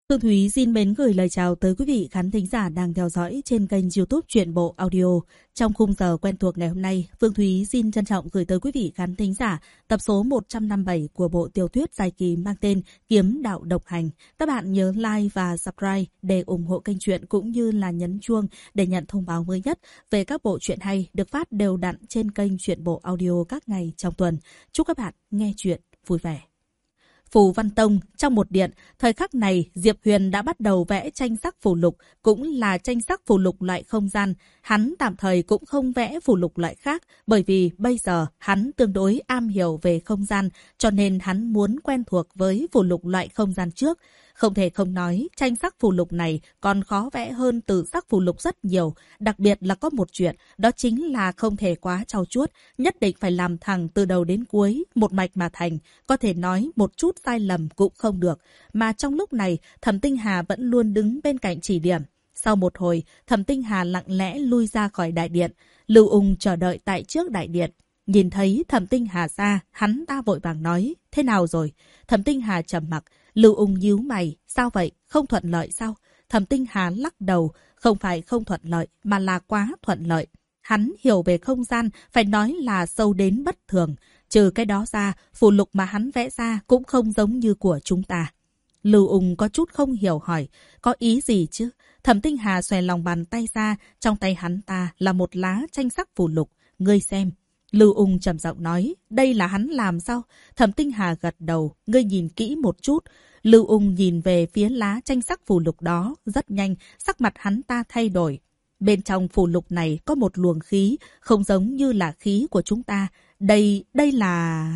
Phương Thúy xin mến gửi lời chào tới quý vị khán thính giả đang theo dõi trên kênh YouTube Truyện Bộ Audio. Trong khung giờ quen thuộc ngày hôm nay, Phương Thúy xin trân trọng gửi tới quý vị khán thính giả tập số 157 của bộ tiểu thuyết dài kỳ mang tên Kiếm Đạo Độc Hành. Các bạn nhớ like và subscribe để ủng hộ kênh truyện cũng như là nhấn chuông để nhận thông báo mới nhất về các bộ truyện hay được phát đều đặn trên kênh Truyện Bộ Audio các ngày trong tuần. Chúc các bạn nghe truyện vui vẻ. Phù Văn Tông, trong một điện, thời khắc này Diệp Huyền đã bắt đầu vẽ tranh sắc phù lục, cũng là tranh sắc phù lục loại không gian. Hắn tạm thời cũng không vẽ phù lục loại khác, bởi vì bây giờ hắn tương đối am hiểu về không gian, cho nên hắn muốn quen thuộc với phù lục loại không gian trước. Không thể không nói, tranh sắc phù lục này còn khó vẽ hơn từ sắc phù lục rất nhiều. Đặc biệt là có một chuyện, đó chính là không thể quá trau chuốt, nhất định phải làm thẳng từ đầu đến cuối, một mạch mà thành. Có thể nói một chút sai lầm cũng không được. Mà trong lúc này, Thẩm Tinh Hà vẫn luôn đứng bên cạnh chỉ điểm. Sau một hồi, Thẩm Tinh Hà lặng lẽ lui ra khỏi đại điện. Lưu Ung chờ đợi tại trước đại điện. Nhìn thấy Thẩm Tinh Hà ra, hắn ta vội vàng nói, thế nào rồi? Thẩm Tinh Hà trầm mặc. Lưu Ung nhíu mày, sao vậy? Không thuận lợi sao? Thẩm Tinh Hà lắc đầu, không phải không thuận lợi, mà là quá thuận lợi. Hắn hiểu về không gian, phải nói là sâu đến bất thường. Trừ cái đó ra, phù lục mà hắn vẽ ra cũng không giống như của chúng ta. Lưu Ung có chút không hiểu hỏi, có ý gì chứ? Thẩm Tinh Hà xòe lòng bàn tay ra, trong tay hắn ta là một lá tranh sắc phù lục. Ngươi xem. Lưu Ung trầm giọng nói, đây là hắn làm sao? Thẩm Tinh Hà gật đầu, ngươi nhìn kỹ một chút. Lưu Ung nhìn về phía lá tranh sắc phù lục đó, rất nhanh, sắc mặt hắn ta thay đổi. Bên trong phù lục này có một luồng khí, không giống như là khí của chúng ta. Đây là...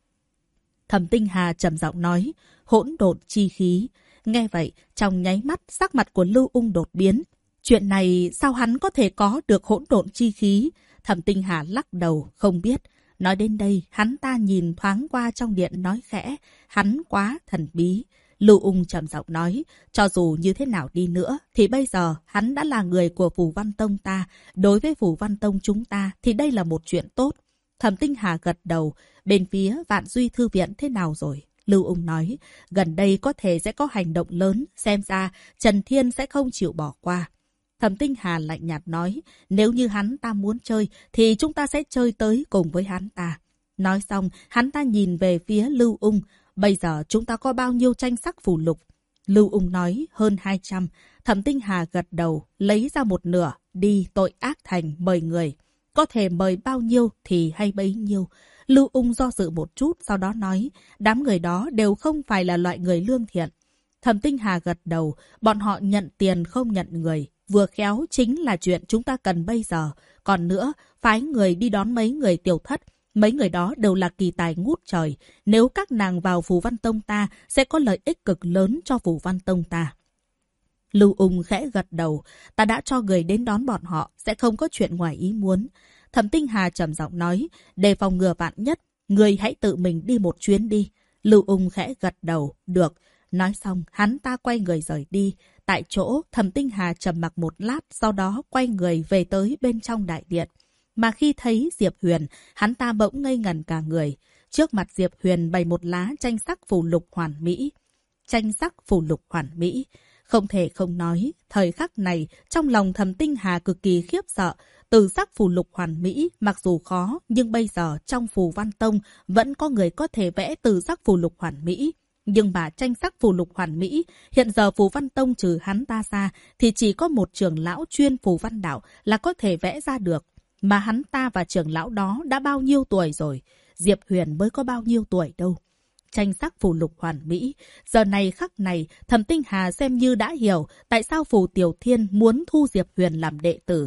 Thẩm Tinh Hà trầm giọng nói, hỗn độn chi khí. Nghe vậy, trong nháy mắt, sắc mặt của Lưu Ung đột biến. Chuyện này sao hắn có thể có được hỗn độn chi khí? Thẩm Tinh Hà lắc đầu, không biết. Nói đến đây, hắn ta nhìn thoáng qua trong điện nói khẽ, hắn quá thần bí. Lưu Ung trầm giọng nói, cho dù như thế nào đi nữa, thì bây giờ hắn đã là người của Phù Văn Tông ta. Đối với Phù Văn Tông chúng ta, thì đây là một chuyện tốt. Thẩm Tinh Hà gật đầu, bên phía Vạn Duy Thư Viện thế nào rồi? Lưu Ung nói, gần đây có thể sẽ có hành động lớn, xem ra Trần Thiên sẽ không chịu bỏ qua. Thẩm Tinh Hà lạnh nhạt nói, nếu như hắn ta muốn chơi, thì chúng ta sẽ chơi tới cùng với hắn ta. Nói xong, hắn ta nhìn về phía Lưu Ung, bây giờ chúng ta có bao nhiêu tranh sắc phù lục? Lưu Ung nói, hơn 200. Thẩm Tinh Hà gật đầu, lấy ra một nửa, đi tội ác thành mời người. Có thể mời bao nhiêu thì hay bấy nhiêu. Lưu Ung do dự một chút, sau đó nói, đám người đó đều không phải là loại người lương thiện. Thẩm Tinh Hà gật đầu, bọn họ nhận tiền không nhận người. Vừa khéo chính là chuyện chúng ta cần bây giờ. Còn nữa, phái người đi đón mấy người tiểu thất. Mấy người đó đều là kỳ tài ngút trời. Nếu các nàng vào Phù Văn Tông ta, sẽ có lợi ích cực lớn cho Phù Văn Tông ta. Lưu Ung khẽ gật đầu. Ta đã cho người đến đón bọn họ, sẽ không có chuyện ngoài ý muốn. Thẩm Tinh Hà trầm giọng nói, để phòng ngừa vạn nhất, người hãy tự mình đi một chuyến đi. Lưu Ung khẽ gật đầu, được. Nói xong, hắn ta quay người rời đi. Tại chỗ, Thẩm Tinh Hà trầm mặc một lát, sau đó quay người về tới bên trong đại điện. Mà khi thấy Diệp Huyền, hắn ta bỗng ngây ngẩn cả người. Trước mặt Diệp Huyền bày một lá tranh sắc phù lục hoàn mỹ. Tranh sắc phù lục hoàn mỹ. Không thể không nói, thời khắc này, trong lòng Thẩm Tinh Hà cực kỳ khiếp sợ. Từ sắc phù lục hoàn mỹ, mặc dù khó, nhưng bây giờ trong Phù Văn Tông vẫn có người có thể vẽ từ sắc phù lục hoàn mỹ. Nhưng mà tranh sắc phù lục hoàn mỹ, hiện giờ Phù Văn Tông trừ hắn ta ra, thì chỉ có một trưởng lão chuyên Phù Văn Đạo là có thể vẽ ra được. Mà hắn ta và trưởng lão đó đã bao nhiêu tuổi rồi? Diệp Huyền mới có bao nhiêu tuổi đâu. Tranh sắc phù lục hoàn mỹ. Giờ này khắc này, Thẩm Tinh Hà xem như đã hiểu tại sao Phù Tiểu Thiên muốn thu Diệp Huyền làm đệ tử.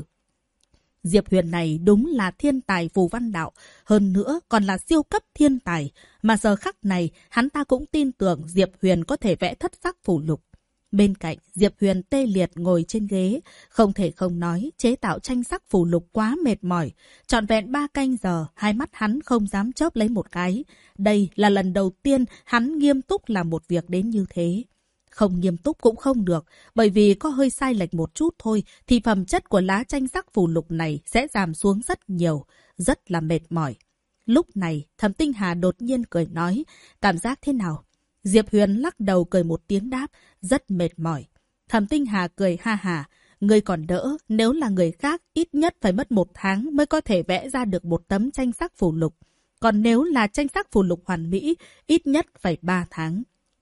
Diệp Huyền này đúng là thiên tài Phù Văn Đạo, hơn nữa còn là siêu cấp thiên tài. Mà giờ khắc này, hắn ta cũng tin tưởng Diệp Huyền có thể vẽ thất sắc phù lục. Bên cạnh, Diệp Huyền tê liệt ngồi trên ghế. Không thể không nói, chế tạo tranh sắc phù lục quá mệt mỏi. Trọn vẹn 3 canh giờ, hai mắt hắn không dám chớp lấy một cái. Đây là lần đầu tiên hắn nghiêm túc làm một việc đến như thế. Không nghiêm túc cũng không được, bởi vì có hơi sai lệch một chút thôi, thì phẩm chất của lá tranh sắc phù lục này sẽ giảm xuống rất nhiều, rất là mệt mỏi. Lúc này, Thẩm Tinh Hà đột nhiên cười nói, cảm giác thế nào? Diệp Huyền lắc đầu cười một tiếng đáp, rất mệt mỏi. Thẩm Tinh Hà cười ha hả, ngươi còn đỡ, nếu là người khác ít nhất phải mất 1 tháng mới có thể vẽ ra được một tấm tranh sắc phù lục. Còn nếu là tranh sắc phù lục hoàn mỹ, ít nhất phải 3 tháng.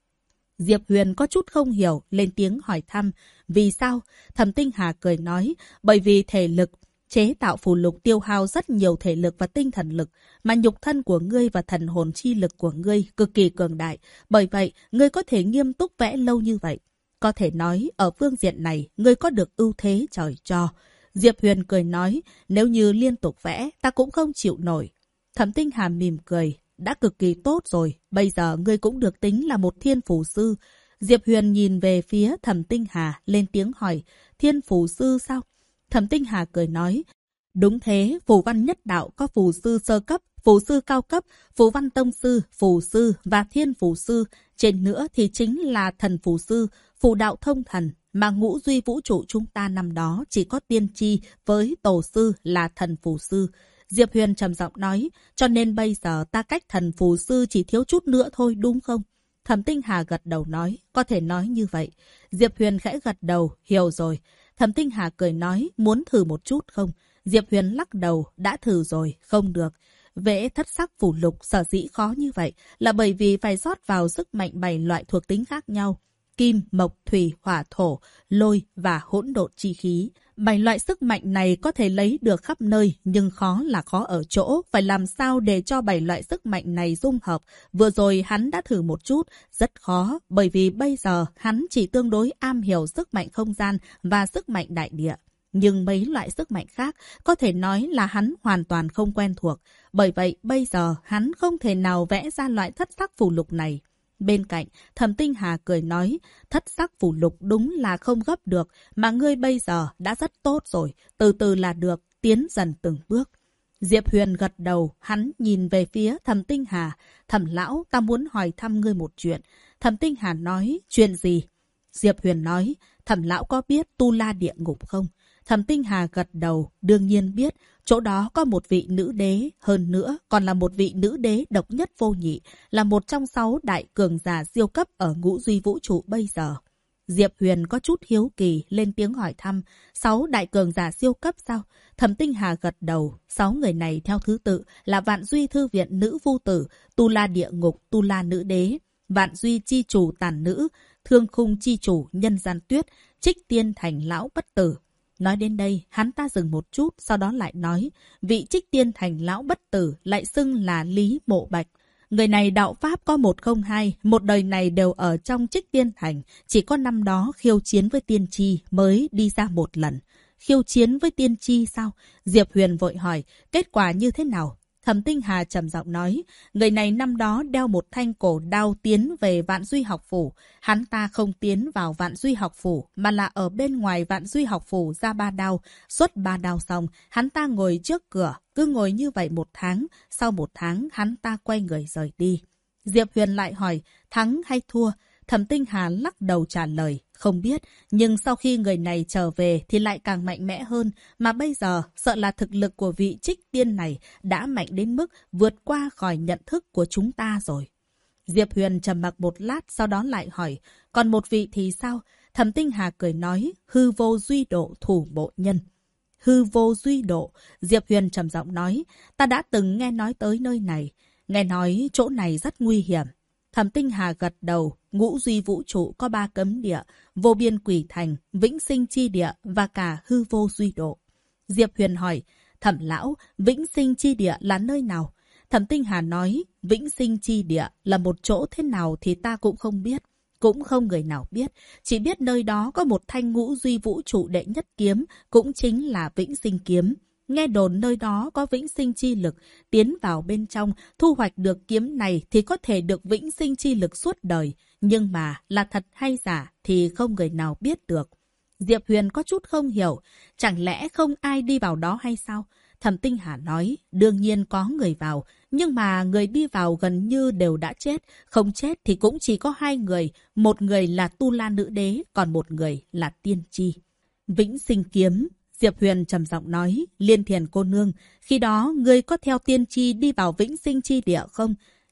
Diệp Huyền có chút không hiểu, lên tiếng hỏi thăm, vì sao? Thẩm Tinh Hà cười nói, bởi vì thể lực. Chế tạo phù lục tiêu hao rất nhiều thể lực và tinh thần lực, mà nhục thân của ngươi và thần hồn chi lực của ngươi cực kỳ cường đại. Bởi vậy, ngươi có thể nghiêm túc vẽ lâu như vậy. Có thể nói, ở phương diện này, ngươi có được ưu thế trời cho. Diệp Huyền cười nói, nếu như liên tục vẽ, ta cũng không chịu nổi. Thẩm Tinh Hà mỉm cười, đã cực kỳ tốt rồi, bây giờ ngươi cũng được tính là một thiên phù sư. Diệp Huyền nhìn về phía Thẩm Tinh Hà, lên tiếng hỏi, thiên phù sư sao? Thẩm Tinh Hà cười nói, đúng thế, phù văn nhất đạo có phù sư sơ cấp, phù sư cao cấp, phù văn tông sư, phù sư và thiên phù sư. Trên nữa thì chính là thần phù sư, phù đạo thông thần, mà ngũ duy vũ trụ chúng ta năm đó chỉ có tiên tri với tổ sư là thần phù sư. Diệp Huyền trầm giọng nói, cho nên bây giờ ta cách thần phù sư chỉ thiếu chút nữa thôi đúng không? Thẩm Tinh Hà gật đầu nói, có thể nói như vậy. Diệp Huyền khẽ gật đầu, hiểu rồi. Thẩm Tinh Hà cười nói, muốn thử một chút không? Diệp Huyền lắc đầu, đã thử rồi, không được. Vẽ thất sắc phù lục sở dĩ khó như vậy là bởi vì phải rót vào sức mạnh 7 loại thuộc tính khác nhau. Kim, mộc, thủy, hỏa, thổ, lôi và hỗn độn chi khí. 7 loại sức mạnh này có thể lấy được khắp nơi, nhưng khó là khó ở chỗ. Phải làm sao để cho 7 loại sức mạnh này dung hợp? Vừa rồi hắn đã thử một chút, rất khó, bởi vì bây giờ hắn chỉ tương đối am hiểu sức mạnh không gian và sức mạnh đại địa. Nhưng mấy loại sức mạnh khác có thể nói là hắn hoàn toàn không quen thuộc. Bởi vậy bây giờ hắn không thể nào vẽ ra loại thất sắc phù lục này. Bên cạnh, Thẩm Tinh Hà cười nói, thất sắc phù lục đúng là không gấp được, mà ngươi bây giờ đã rất tốt rồi, từ từ là được, tiến dần từng bước. Diệp Huyền gật đầu, hắn nhìn về phía Thẩm Tinh Hà, Thẩm lão, ta muốn hỏi thăm ngươi một chuyện. Thẩm Tinh Hà nói, chuyện gì? Diệp Huyền nói, Thẩm lão có biết Tu La địa ngục không? Thẩm Tinh Hà gật đầu, đương nhiên biết, chỗ đó có một vị nữ đế, hơn nữa còn là một vị nữ đế độc nhất vô nhị, là một trong 6 đại cường giả siêu cấp ở ngũ duy vũ trụ bây giờ. Diệp Huyền có chút hiếu kỳ, lên tiếng hỏi thăm, 6 đại cường giả siêu cấp sao? Thẩm Tinh Hà gật đầu, 6 người này theo thứ tự là Vạn Duy Thư Viện Nữ Vu Tử, Tu La Địa Ngục, Tu La Nữ Đế, Vạn Duy Chi Chủ Tàn Nữ, Thương Khung Chi Chủ Nhân Gian Tuyết, Trích Tiên Thành Lão Bất Tử. Nói đến đây, hắn ta dừng một chút, sau đó lại nói, vị Trích Tiên Thành Lão Bất Tử lại xưng là Lý Mộ Bạch. Người này đạo pháp có 102, một đời này đều ở trong Trích Tiên Thành, chỉ có năm đó khiêu chiến với tiên tri mới đi ra một lần. Khiêu chiến với tiên tri sao? Diệp Huyền vội hỏi, kết quả như thế nào? Thẩm Tinh Hà trầm giọng nói, người này năm đó đeo một thanh cổ đao tiến về Vạn Duy Học Phủ. Hắn ta không tiến vào Vạn Duy Học Phủ, mà là ở bên ngoài Vạn Duy Học Phủ ra 3 đao. Xuất 3 đao xong, hắn ta ngồi trước cửa, cứ ngồi như vậy 1 tháng. Sau 1 tháng, hắn ta quay người rời đi. Diệp Huyền lại hỏi, thắng hay thua? Thẩm Tinh Hà lắc đầu trả lời, không biết, nhưng sau khi người này trở về thì lại càng mạnh mẽ hơn, mà bây giờ sợ là thực lực của vị Trích Tiên này đã mạnh đến mức vượt qua khỏi nhận thức của chúng ta rồi. Diệp Huyền trầm mặc một lát, sau đó lại hỏi, còn một vị thì sao? Thẩm Tinh Hà cười nói, hư vô duy độ thủ bộ nhân. Hư vô duy độ, Diệp Huyền trầm giọng nói, ta đã từng nghe nói tới nơi này, nghe nói chỗ này rất nguy hiểm. Thẩm Tinh Hà gật đầu, ngũ duy vũ trụ có 3 cấm địa, vô biên quỷ thành, vĩnh sinh chi địa và cả hư vô duy độ. Diệp Huyền hỏi, Thẩm lão, vĩnh sinh chi địa là nơi nào? Thẩm Tinh Hà nói, vĩnh sinh chi địa là một chỗ thế nào thì ta cũng không biết. Cũng không người nào biết, chỉ biết nơi đó có một thanh ngũ duy vũ trụ đệ nhất kiếm, cũng chính là vĩnh sinh kiếm. Nghe đồn nơi đó có vĩnh sinh chi lực, tiến vào bên trong, thu hoạch được kiếm này thì có thể được vĩnh sinh chi lực suốt đời. Nhưng mà là thật hay giả thì không người nào biết được. Diệp Huyền có chút không hiểu, chẳng lẽ không ai đi vào đó hay sao? Thẩm Tinh Hà nói, đương nhiên có người vào, nhưng mà người đi vào gần như đều đã chết. Không chết thì cũng chỉ có 2 người, một người là Tu La Nữ Đế, còn một người là Tiên Tri. Vĩnh sinh kiếm. Diệp Huyền trầm giọng nói, Liên Thiền cô nương, khi đó ngươi có theo tiên tri đi vào vĩnh sinh chi địa không?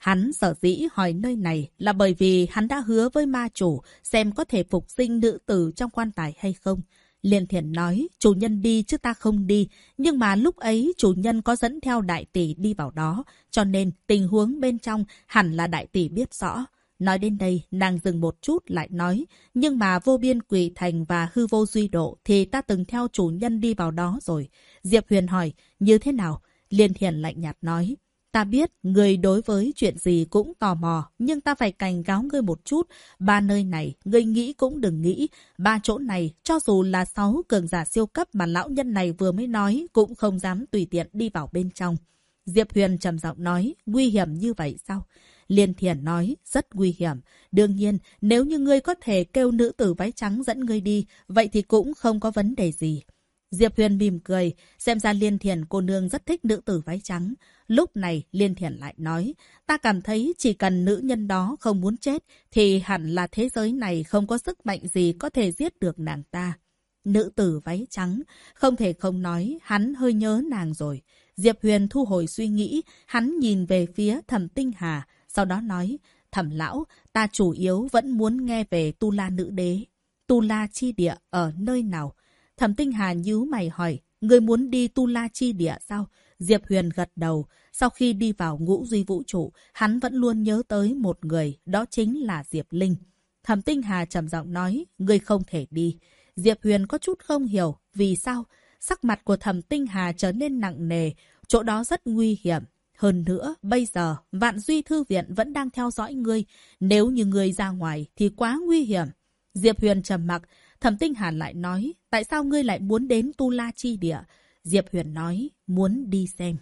Hắn sở dĩ hỏi nơi này là bởi vì hắn đã hứa với ma chủ xem có thể phục sinh nữ tử trong quan tài hay không. Liên Thiển nói, chủ nhân đi chứ ta không đi, nhưng mà lúc ấy chủ nhân có dẫn theo đại tỷ đi vào đó, cho nên tình huống bên trong hẳn là đại tỷ biết rõ. Nói đến đây, nàng dừng một chút lại nói, nhưng mà vô biên quỷ thành và hư vô duy độ thì ta từng theo chủ nhân đi vào đó rồi. Diệp Huyền hỏi, như thế nào? Liên Thiển lạnh nhạt nói, ta biết người đối với chuyện gì cũng tò mò, nhưng ta phải cảnh cáo ngươi một chút. 3 nơi này, ngươi nghĩ cũng đừng nghĩ. 3 chỗ này, cho dù là 6 cường giả siêu cấp mà lão nhân này vừa mới nói, cũng không dám tùy tiện đi vào bên trong. Diệp Huyền trầm giọng nói, nguy hiểm như vậy sao? Liên Thiển nói, rất nguy hiểm. Đương nhiên, nếu như ngươi có thể kêu nữ tử váy trắng dẫn ngươi đi, vậy thì cũng không có vấn đề gì. Diệp Huyền mỉm cười, xem ra Liên Thiển cô nương rất thích nữ tử váy trắng. Lúc này, Liên Thiển lại nói, ta cảm thấy chỉ cần nữ nhân đó không muốn chết, thì hẳn là thế giới này không có sức mạnh gì có thể giết được nàng ta. Nữ tử váy trắng, không thể không nói, hắn hơi nhớ nàng rồi. Diệp Huyền thu hồi suy nghĩ, hắn nhìn về phía Thẩm Tinh Hà, sau đó nói, Thẩm lão, ta chủ yếu vẫn muốn nghe về Tu La nữ đế. Tu La chi địa ở nơi nào? Thẩm Tinh Hà nhíu mày hỏi, người muốn đi Tu La chi địa sao? Diệp Huyền gật đầu, sau khi đi vào ngũ duy vũ trụ, hắn vẫn luôn nhớ tới một người, đó chính là Diệp Linh. Thẩm Tinh Hà trầm giọng nói, người không thể đi. Diệp Huyền có chút không hiểu, vì sao? Sắc mặt của Thẩm Tinh Hà trở nên nặng nề, chỗ đó rất nguy hiểm. Hơn nữa, bây giờ, Vạn Duy Thư Viện vẫn đang theo dõi ngươi. Nếu như ngươi ra ngoài thì quá nguy hiểm. Diệp Huyền trầm mặc, Thẩm Tinh Hà lại nói, tại sao ngươi lại muốn đến Tu La chi địa? Diệp Huyền nói, muốn đi xem.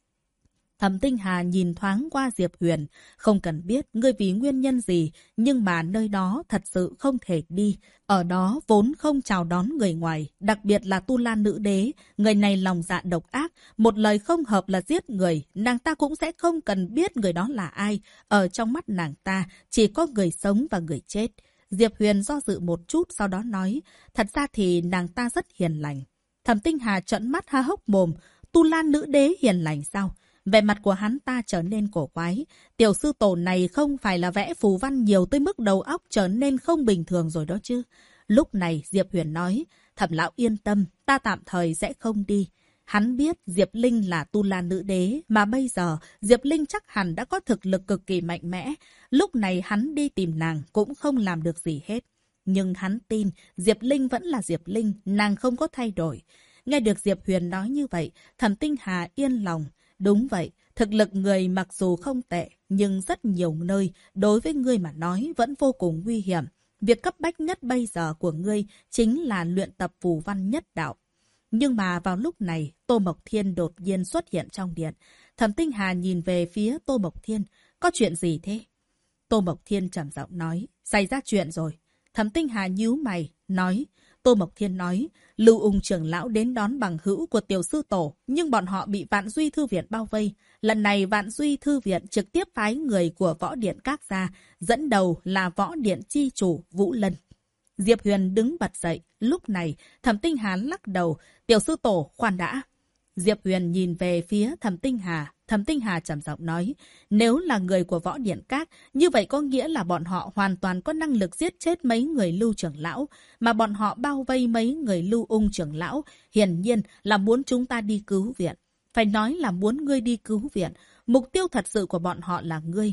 Thẩm Tinh Hà nhìn thoáng qua Diệp Huyền, không cần biết ngươi vì nguyên nhân gì, nhưng mà nơi đó thật sự không thể đi. Ở đó vốn không chào đón người ngoài, đặc biệt là Tu La nữ đế, người này lòng dạ độc ác, một lời không hợp là giết người, nàng ta cũng sẽ không cần biết người đó là ai. Ở trong mắt nàng ta, chỉ có người sống và người chết. Diệp Huyền do dự một chút sau đó nói, thật ra thì nàng ta rất hiền lành. Thẩm Tinh Hà trợn mắt há hốc mồm, Tu La nữ đế hiền lành sao? Vẻ mặt của hắn ta trở nên cổ quái. Tiểu sư tổ này không phải là vẽ phù văn nhiều tới mức đầu óc trở nên không bình thường rồi đó chứ. Lúc này Diệp Huyền nói, Thẩm lão yên tâm, ta tạm thời sẽ không đi. Hắn biết Diệp Linh là Tu La nữ đế, mà bây giờ Diệp Linh chắc hẳn đã có thực lực cực kỳ mạnh mẽ. Lúc này hắn đi tìm nàng cũng không làm được gì hết. Nhưng hắn tin Diệp Linh vẫn là Diệp Linh, nàng không có thay đổi. Nghe được Diệp Huyền nói như vậy, Thẩm Tinh Hà yên lòng. Đúng vậy, thực lực người mặc dù không tệ, nhưng rất nhiều nơi đối với ngươi mà nói vẫn vô cùng nguy hiểm. Việc cấp bách nhất bây giờ của ngươi chính là luyện tập phù văn nhất đạo. Nhưng mà vào lúc này, Tô Mộc Thiên đột nhiên xuất hiện trong điện. Thẩm Tinh Hà nhìn về phía Tô Mộc Thiên. Có chuyện gì thế? Tô Mộc Thiên trầm giọng nói. Xảy ra chuyện rồi. Thẩm Tinh Hà nhíu mày, nói. Tô Mộc Thiên nói. Lưu Ung trưởng lão đến đón bằng hữu của tiểu sư tổ, nhưng bọn họ bị Vạn Duy Thư Viện bao vây. Lần này Vạn Duy Thư Viện trực tiếp phái người của Võ Điện Các ra, dẫn đầu là Võ Điện chi chủ Vũ Lân. Diệp Huyền đứng bật dậy. Lúc này, Thẩm Tinh Hà lắc đầu. Tiểu sư tổ, khoan đã. Diệp Huyền nhìn về phía Thẩm Tinh Hà. Thẩm Tinh Hà trầm giọng nói, nếu là người của Võ Điện Các, như vậy có nghĩa là bọn họ hoàn toàn có năng lực giết chết mấy người Lưu trưởng lão, mà bọn họ bao vây mấy người Lưu Ung trưởng lão, hiển nhiên là muốn chúng ta đi cứu viện. Phải nói là muốn ngươi đi cứu viện, mục tiêu thật sự của bọn họ là ngươi.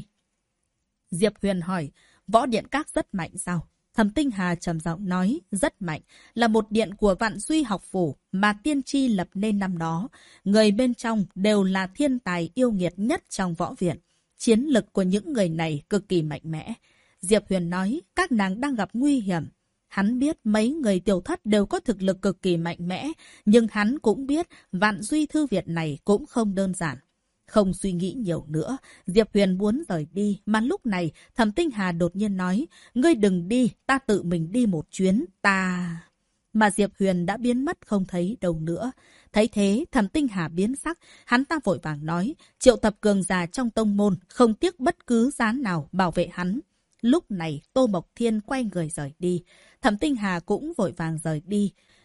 Diệp Huyền hỏi, Võ Điện Các rất mạnh sao? Thẩm Tinh Hà trầm giọng nói, rất mạnh, là một điện của Vạn Duy học phủ mà tiên tri lập nên năm đó. Người bên trong đều là thiên tài yêu nghiệt nhất trong võ viện. Chiến lực của những người này cực kỳ mạnh mẽ. Diệp Huyền nói, các nàng đang gặp nguy hiểm. Hắn biết mấy người tiểu thất đều có thực lực cực kỳ mạnh mẽ, nhưng hắn cũng biết Vạn Duy Thư Viện này cũng không đơn giản. Không suy nghĩ nhiều nữa, Diệp Huyền muốn rời đi, mà lúc này Thẩm Tinh Hà đột nhiên nói, ngươi đừng đi, ta tự mình đi một chuyến, ta... Mà Diệp Huyền đã biến mất không thấy đâu nữa. Thấy thế, Thẩm Tinh Hà biến sắc, hắn ta vội vàng nói, triệu tập cường giả trong tông môn, không tiếc bất cứ giá nào bảo vệ hắn. Lúc này, Tô Mộc Thiên quay người rời đi. Thẩm Tinh Hà cũng vội vàng rời đi.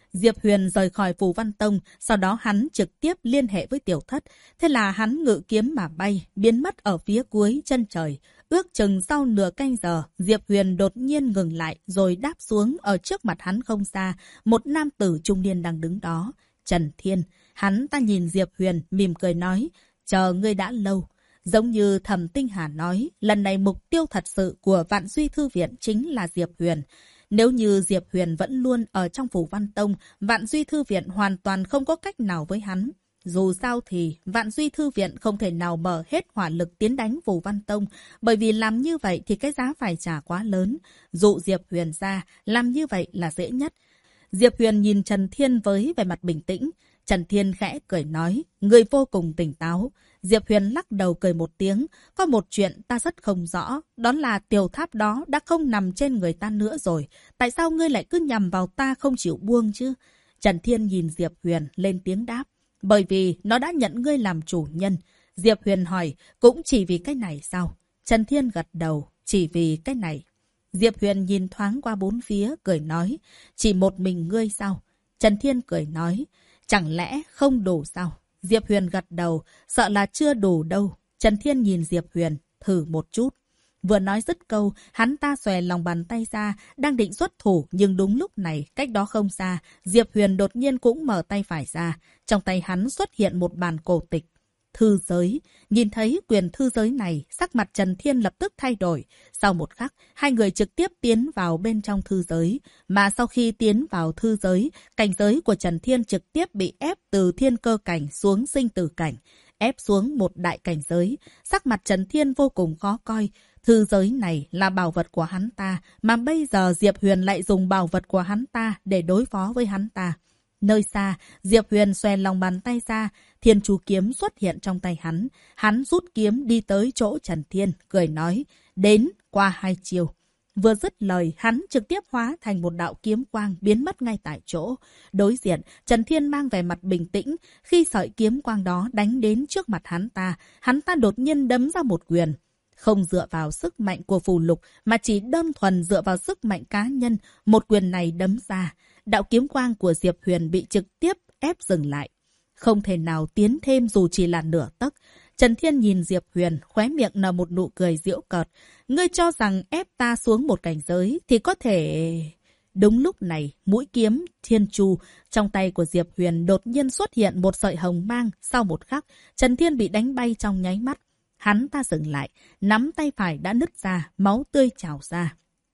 Diệp Huyền rời khỏi Phù Văn Tông, sau đó hắn trực tiếp liên hệ với Tiểu Thất. Thế là hắn ngự kiếm mà bay, biến mất ở phía cuối chân trời. Ước chừng sau nửa canh giờ, Diệp Huyền đột nhiên ngừng lại rồi đáp xuống ở trước mặt hắn không xa. Một nam tử trung niên đang đứng đó. Trần Thiên. Hắn ta nhìn Diệp Huyền, mỉm cười nói, chờ ngươi đã lâu. Giống như Thẩm Tinh Hà nói, lần này mục tiêu thật sự của Vạn Duy Thư Viện chính là Diệp Huyền. Nếu như Diệp Huyền vẫn luôn ở trong Phù Văn Tông, Vạn Duy Thư Viện hoàn toàn không có cách nào với hắn. Dù sao thì Vạn Duy Thư Viện không thể nào mở hết hỏa lực tiến đánh Phù Văn Tông, bởi vì làm như vậy thì cái giá phải trả quá lớn. Dụ Diệp Huyền ra, làm như vậy là dễ nhất. Diệp Huyền nhìn Trần Thiên với vẻ mặt bình tĩnh. Trần Thiên khẽ cười nói, người vô cùng tỉnh táo. Diệp Huyền lắc đầu cười một tiếng, có một chuyện ta rất không rõ, đó là tiểu tháp đó đã không nằm trên người ta nữa rồi. Tại sao ngươi lại cứ nhằm vào ta không chịu buông chứ? Trần Thiên nhìn Diệp Huyền lên tiếng đáp, bởi vì nó đã nhận ngươi làm chủ nhân. Diệp Huyền hỏi, cũng chỉ vì cái này sao? Trần Thiên gật đầu, chỉ vì cái này. Diệp Huyền nhìn thoáng qua bốn phía, cười nói, chỉ một mình ngươi sao? Trần Thiên cười nói, chẳng lẽ không đủ sao? Diệp Huyền gật đầu, sợ là chưa đủ đâu. Trần Thiên nhìn Diệp Huyền, thử một chút. Vừa nói dứt câu, hắn ta xòe lòng bàn tay ra, đang định xuất thủ, nhưng đúng lúc này, cách đó không xa, Diệp Huyền đột nhiên cũng mở tay phải ra. Trong tay hắn xuất hiện một bản cổ tịch. Thư giới. Nhìn thấy quyền thư giới này, sắc mặt Trần Thiên lập tức thay đổi. Sau một khắc, hai người trực tiếp tiến vào bên trong thư giới. Mà sau khi tiến vào thư giới, cảnh giới của Trần Thiên trực tiếp bị ép từ thiên cơ cảnh xuống sinh tử cảnh. Ép xuống một đại cảnh giới. Sắc mặt Trần Thiên vô cùng khó coi. Thư giới này là bảo vật của hắn ta, mà bây giờ Diệp Huyền lại dùng bảo vật của hắn ta để đối phó với hắn ta. Nơi xa, Diệp Huyền xòe lòng bàn tay ra, Thiên Chú kiếm xuất hiện trong tay hắn. Hắn rút kiếm đi tới chỗ Trần Thiên, cười nói, đến, qua hai chiều. Vừa dứt lời, hắn trực tiếp hóa thành một đạo kiếm quang biến mất ngay tại chỗ. Đối diện, Trần Thiên mang vẻ mặt bình tĩnh, khi sợi kiếm quang đó đánh đến trước mặt hắn ta đột nhiên đấm ra một quyền. Không dựa vào sức mạnh của phù lục, mà chỉ đơn thuần dựa vào sức mạnh cá nhân, một quyền này đấm ra. Đạo kiếm quang của Diệp Huyền bị trực tiếp ép dừng lại. Không thể nào tiến thêm dù chỉ là nửa tấc. Trần Thiên nhìn Diệp Huyền, khóe miệng nở một nụ cười giễu cợt. Ngươi cho rằng ép ta xuống một cảnh giới thì có thể... Đúng lúc này, mũi kiếm Thiên Chu trong tay của Diệp Huyền đột nhiên xuất hiện một sợi hồng mang. Sau một khắc, Trần Thiên bị đánh bay trong nháy mắt. Hắn ta dừng lại, nắm tay phải đã nứt ra, máu tươi trào ra.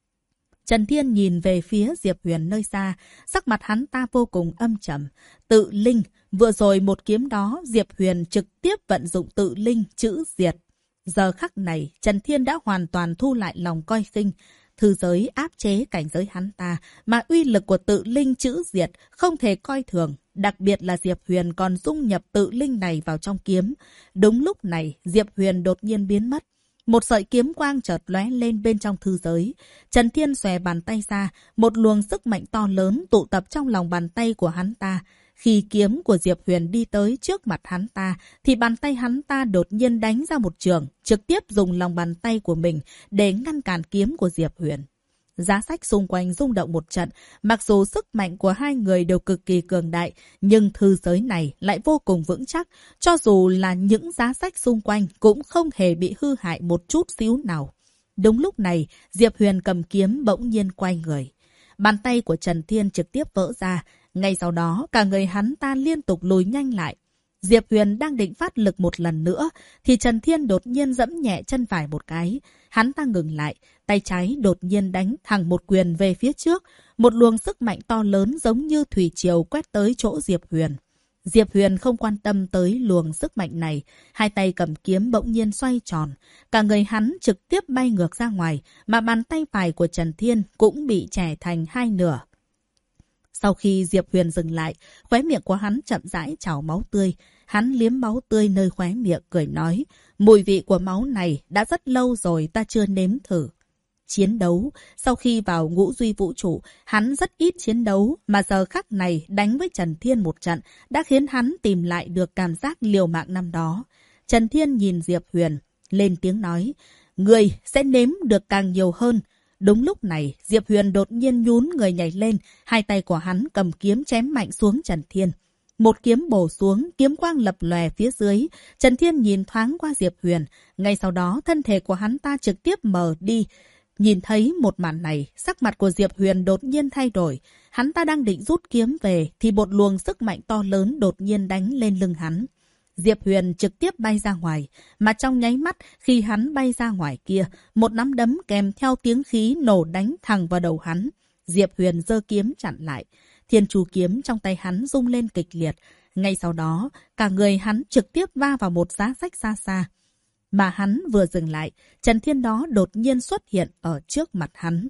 Trần Thiên nhìn về phía Diệp Huyền nơi xa, sắc mặt hắn ta vô cùng âm trầm. Tự linh, vừa rồi một kiếm đó, Diệp Huyền trực tiếp vận dụng tự linh, chữ diệt. Giờ khắc này, Trần Thiên đã hoàn toàn thu lại lòng coi khinh. Thư giới áp chế cảnh giới hắn ta, mà uy lực của tự linh chữ diệt không thể coi thường. Đặc biệt là Diệp Huyền còn dung nhập tự linh này vào trong kiếm. Đúng lúc này, Diệp Huyền đột nhiên biến mất. Một sợi kiếm quang chợt lóe lên bên trong thư giới. Trần Thiên xòe bàn tay ra, một luồng sức mạnh to lớn tụ tập trong lòng bàn tay của hắn ta. Khi kiếm của Diệp Huyền đi tới trước mặt hắn ta, thì bàn tay hắn ta đột nhiên đánh ra một chưởng, trực tiếp dùng lòng bàn tay của mình để ngăn cản kiếm của Diệp Huyền. Giá sách xung quanh rung động một trận, mặc dù sức mạnh của hai người đều cực kỳ cường đại, nhưng thư giới này lại vô cùng vững chắc, cho dù là những giá sách xung quanh cũng không hề bị hư hại một chút xíu nào. Đúng lúc này, Diệp Huyền cầm kiếm bỗng nhiên quay người. Bàn tay của Trần Thiên trực tiếp vỡ ra, ngay sau đó cả người hắn ta liên tục lùi nhanh lại. Diệp Huyền đang định phát lực một lần nữa, thì Trần Thiên đột nhiên giẫm nhẹ chân phải một cái. Hắn ta ngừng lại, tay trái đột nhiên đánh thẳng một quyền về phía trước. Một luồng sức mạnh to lớn giống như thủy triều quét tới chỗ Diệp Huyền. Diệp Huyền không quan tâm tới luồng sức mạnh này. Hai tay cầm kiếm bỗng nhiên xoay tròn. Cả người hắn trực tiếp bay ngược ra ngoài, mà bàn tay phải của Trần Thiên cũng bị chẻ thành hai nửa. Sau khi Diệp Huyền dừng lại, khóe miệng của hắn chậm rãi trào máu tươi. Hắn liếm máu tươi nơi khóe miệng cười nói, mùi vị của máu này đã rất lâu rồi ta chưa nếm thử. Chiến đấu, sau khi vào ngũ duy vũ trụ, hắn rất ít chiến đấu, mà giờ khắc này đánh với Trần Thiên một trận đã khiến hắn tìm lại được cảm giác liều mạng năm đó. Trần Thiên nhìn Diệp Huyền, lên tiếng nói, người sẽ nếm được càng nhiều hơn. Đúng lúc này, Diệp Huyền đột nhiên nhún người nhảy lên, hai tay của hắn cầm kiếm chém mạnh xuống Trần Thiên. Một kiếm bổ xuống, kiếm quang lập lòe phía dưới. Trần Thiên nhìn thoáng qua Diệp Huyền. Ngay sau đó, thân thể của hắn ta trực tiếp mờ đi. Nhìn thấy một màn này, sắc mặt của Diệp Huyền đột nhiên thay đổi. Hắn ta đang định rút kiếm về, thì một luồng sức mạnh to lớn đột nhiên đánh lên lưng hắn. Diệp Huyền trực tiếp bay ra ngoài, mà trong nháy mắt khi hắn bay ra ngoài kia, một nắm đấm kèm theo tiếng khí nổ đánh thẳng vào đầu hắn. Diệp Huyền giơ kiếm chặn lại. Thiên Chu kiếm trong tay hắn rung lên kịch liệt. Ngay sau đó, cả người hắn trực tiếp va vào một giá sách xa xa. Mà hắn vừa dừng lại, Trần Thiên đó đột nhiên xuất hiện ở trước mặt hắn.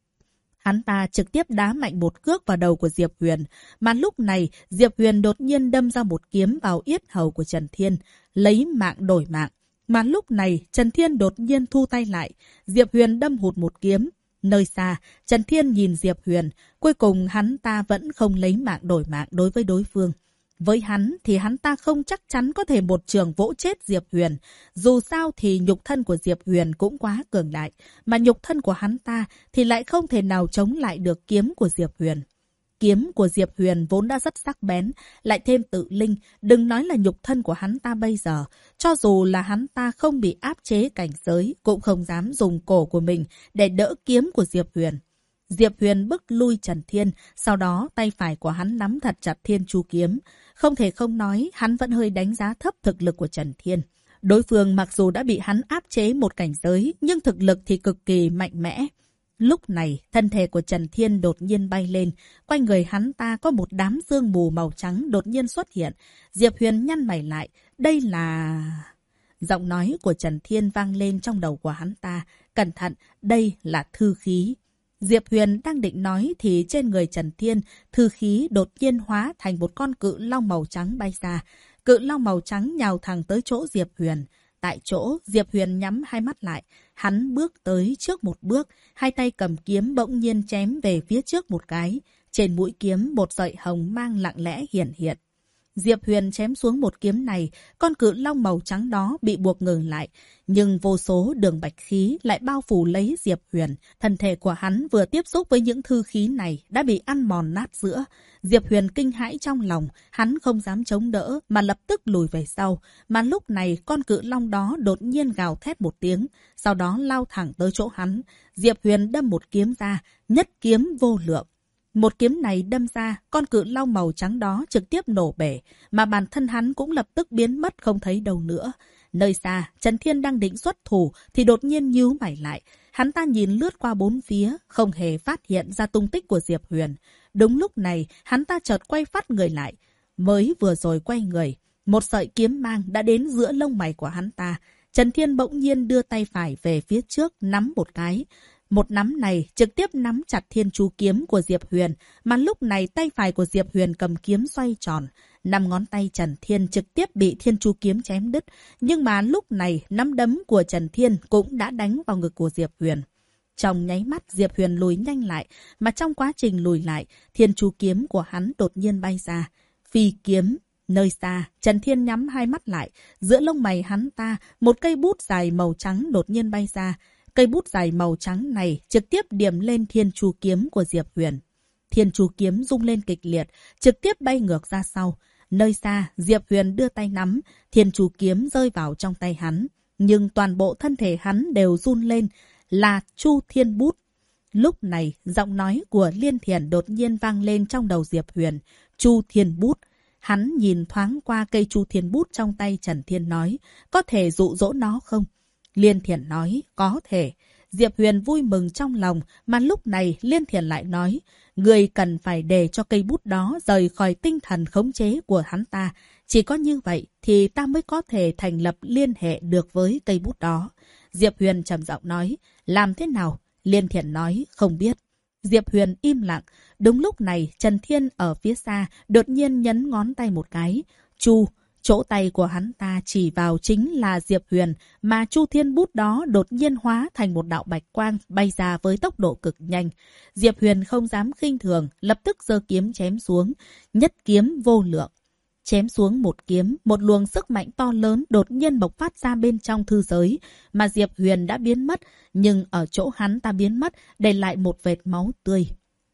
Hắn ta trực tiếp đá mạnh một cước vào đầu của Diệp Huyền, mà lúc này Diệp Huyền đột nhiên đâm ra một kiếm vào yết hầu của Trần Thiên, lấy mạng đổi mạng. Mà lúc này Trần Thiên đột nhiên thu tay lại, Diệp Huyền đâm hụt một kiếm. Nơi xa, Trần Thiên nhìn Diệp Huyền, cuối cùng hắn ta vẫn không lấy mạng đổi mạng đối với đối phương. Với hắn thì hắn ta không chắc chắn có thể một trường vỗ chết Diệp Huyền. Dù sao thì nhục thân của Diệp Huyền cũng quá cường đại, mà nhục thân của hắn ta thì lại không thể nào chống lại được kiếm của Diệp Huyền. Kiếm của Diệp Huyền vốn đã rất sắc bén, lại thêm tự linh, đừng nói là nhục thân của hắn ta bây giờ. Cho dù là hắn ta không bị áp chế cảnh giới, cũng không dám dùng cổ của mình để đỡ kiếm của Diệp Huyền. Diệp Huyền bức lui Trần Thiên, sau đó tay phải của hắn nắm thật chặt Thiên Chu kiếm. Không thể không nói, hắn vẫn hơi đánh giá thấp thực lực của Trần Thiên. Đối phương mặc dù đã bị hắn áp chế một cảnh giới, nhưng thực lực thì cực kỳ mạnh mẽ. Lúc này, thân thể của Trần Thiên đột nhiên bay lên, quanh người hắn ta có một đám sương mù màu trắng đột nhiên xuất hiện. Diệp Huyền nhăn mày lại, đây là... Giọng nói của Trần Thiên vang lên trong đầu của hắn ta, cẩn thận, đây là thư khí. Diệp Huyền đang định nói thì trên người Trần Thiên, thư khí đột nhiên hóa thành một con cự long màu trắng bay ra. Cự long màu trắng nhào thẳng tới chỗ Diệp Huyền. Tại chỗ, Diệp Huyền nhắm hai mắt lại. Hắn bước tới trước một bước, hai tay cầm kiếm bỗng nhiên chém về phía trước một cái. Trên mũi kiếm một sợi hồng mang lặng lẽ hiển hiện. Diệp Huyền chém xuống một kiếm này, con cự long màu trắng đó bị buộc ngừng lại. Nhưng vô số đường bạch khí lại bao phủ lấy Diệp Huyền. Thân thể của hắn vừa tiếp xúc với những thư khí này đã bị ăn mòn nát giữa. Diệp Huyền kinh hãi trong lòng, hắn không dám chống đỡ mà lập tức lùi về sau. Mà lúc này con cự long đó đột nhiên gào thét một tiếng, sau đó lao thẳng tới chỗ hắn. Diệp Huyền đâm một kiếm ra, nhất kiếm vô lượng. Một kiếm này đâm ra, con cự long màu trắng đó trực tiếp nổ bể, mà bản thân hắn cũng lập tức biến mất không thấy đâu nữa. Nơi xa, Trần Thiên đang định xuất thủ thì đột nhiên nhíu mày lại. Hắn ta nhìn lướt qua bốn phía, không hề phát hiện ra tung tích của Diệp Huyền. Đúng lúc này, hắn ta chợt quay phát người lại. Mới vừa rồi quay người, một sợi kiếm mang đã đến giữa lông mày của hắn ta. Trần Thiên bỗng nhiên đưa tay phải về phía trước, nắm một cái. Một nắm này trực tiếp nắm chặt Thiên Chu kiếm của Diệp Huyền, mà lúc này tay phải của Diệp Huyền cầm kiếm xoay tròn. 5 ngón tay Trần Thiên trực tiếp bị Thiên Chu kiếm chém đứt, nhưng mà lúc này nắm đấm của Trần Thiên cũng đã đánh vào ngực của Diệp Huyền. Trong nháy mắt Diệp Huyền lùi nhanh lại, mà trong quá trình lùi lại, Thiên Chu kiếm của hắn đột nhiên bay ra. Phi kiếm. Nơi xa, Trần Thiên nhắm hai mắt lại, giữa lông mày hắn ta, một cây bút dài màu trắng đột nhiên bay ra. Cây bút dài màu trắng này trực tiếp điểm lên Thiên Chu kiếm của Diệp Huyền. Thiên Chu kiếm rung lên kịch liệt, trực tiếp bay ngược ra sau. Nơi xa, Diệp Huyền đưa tay nắm, Thiên Chu kiếm rơi vào trong tay hắn. Nhưng toàn bộ thân thể hắn đều run lên, là Chu Thiên Bút. Lúc này, giọng nói của Liên Thiển đột nhiên vang lên trong đầu Diệp Huyền. Chu Thiên Bút. Hắn nhìn thoáng qua cây Chu Thiên Bút trong tay Trần Thiên nói, có thể dụ dỗ nó không? Liên Thiển nói, có thể. Diệp Huyền vui mừng trong lòng, mà lúc này Liên Thiển lại nói, người cần phải để cho cây bút đó rời khỏi tinh thần khống chế của hắn ta. Chỉ có như vậy thì ta mới có thể thành lập liên hệ được với cây bút đó. Diệp Huyền trầm giọng nói, làm thế nào? Liên Thiển nói, không biết. Diệp Huyền im lặng. Đúng lúc này, Trần Thiên ở phía xa đột nhiên nhấn ngón tay một cái. Chỗ tay của hắn ta chỉ vào chính là Diệp Huyền, mà Chu Thiên Bút đó đột nhiên hóa thành một đạo bạch quang bay ra với tốc độ cực nhanh. Diệp Huyền không dám khinh thường, lập tức giơ kiếm chém xuống, nhất kiếm vô lượng. chém xuống một kiếm, một luồng sức mạnh to lớn đột nhiên bộc phát ra bên trong thư giới, mà Diệp Huyền đã biến mất, nhưng ở chỗ hắn ta biến mất, để lại một vệt máu tươi.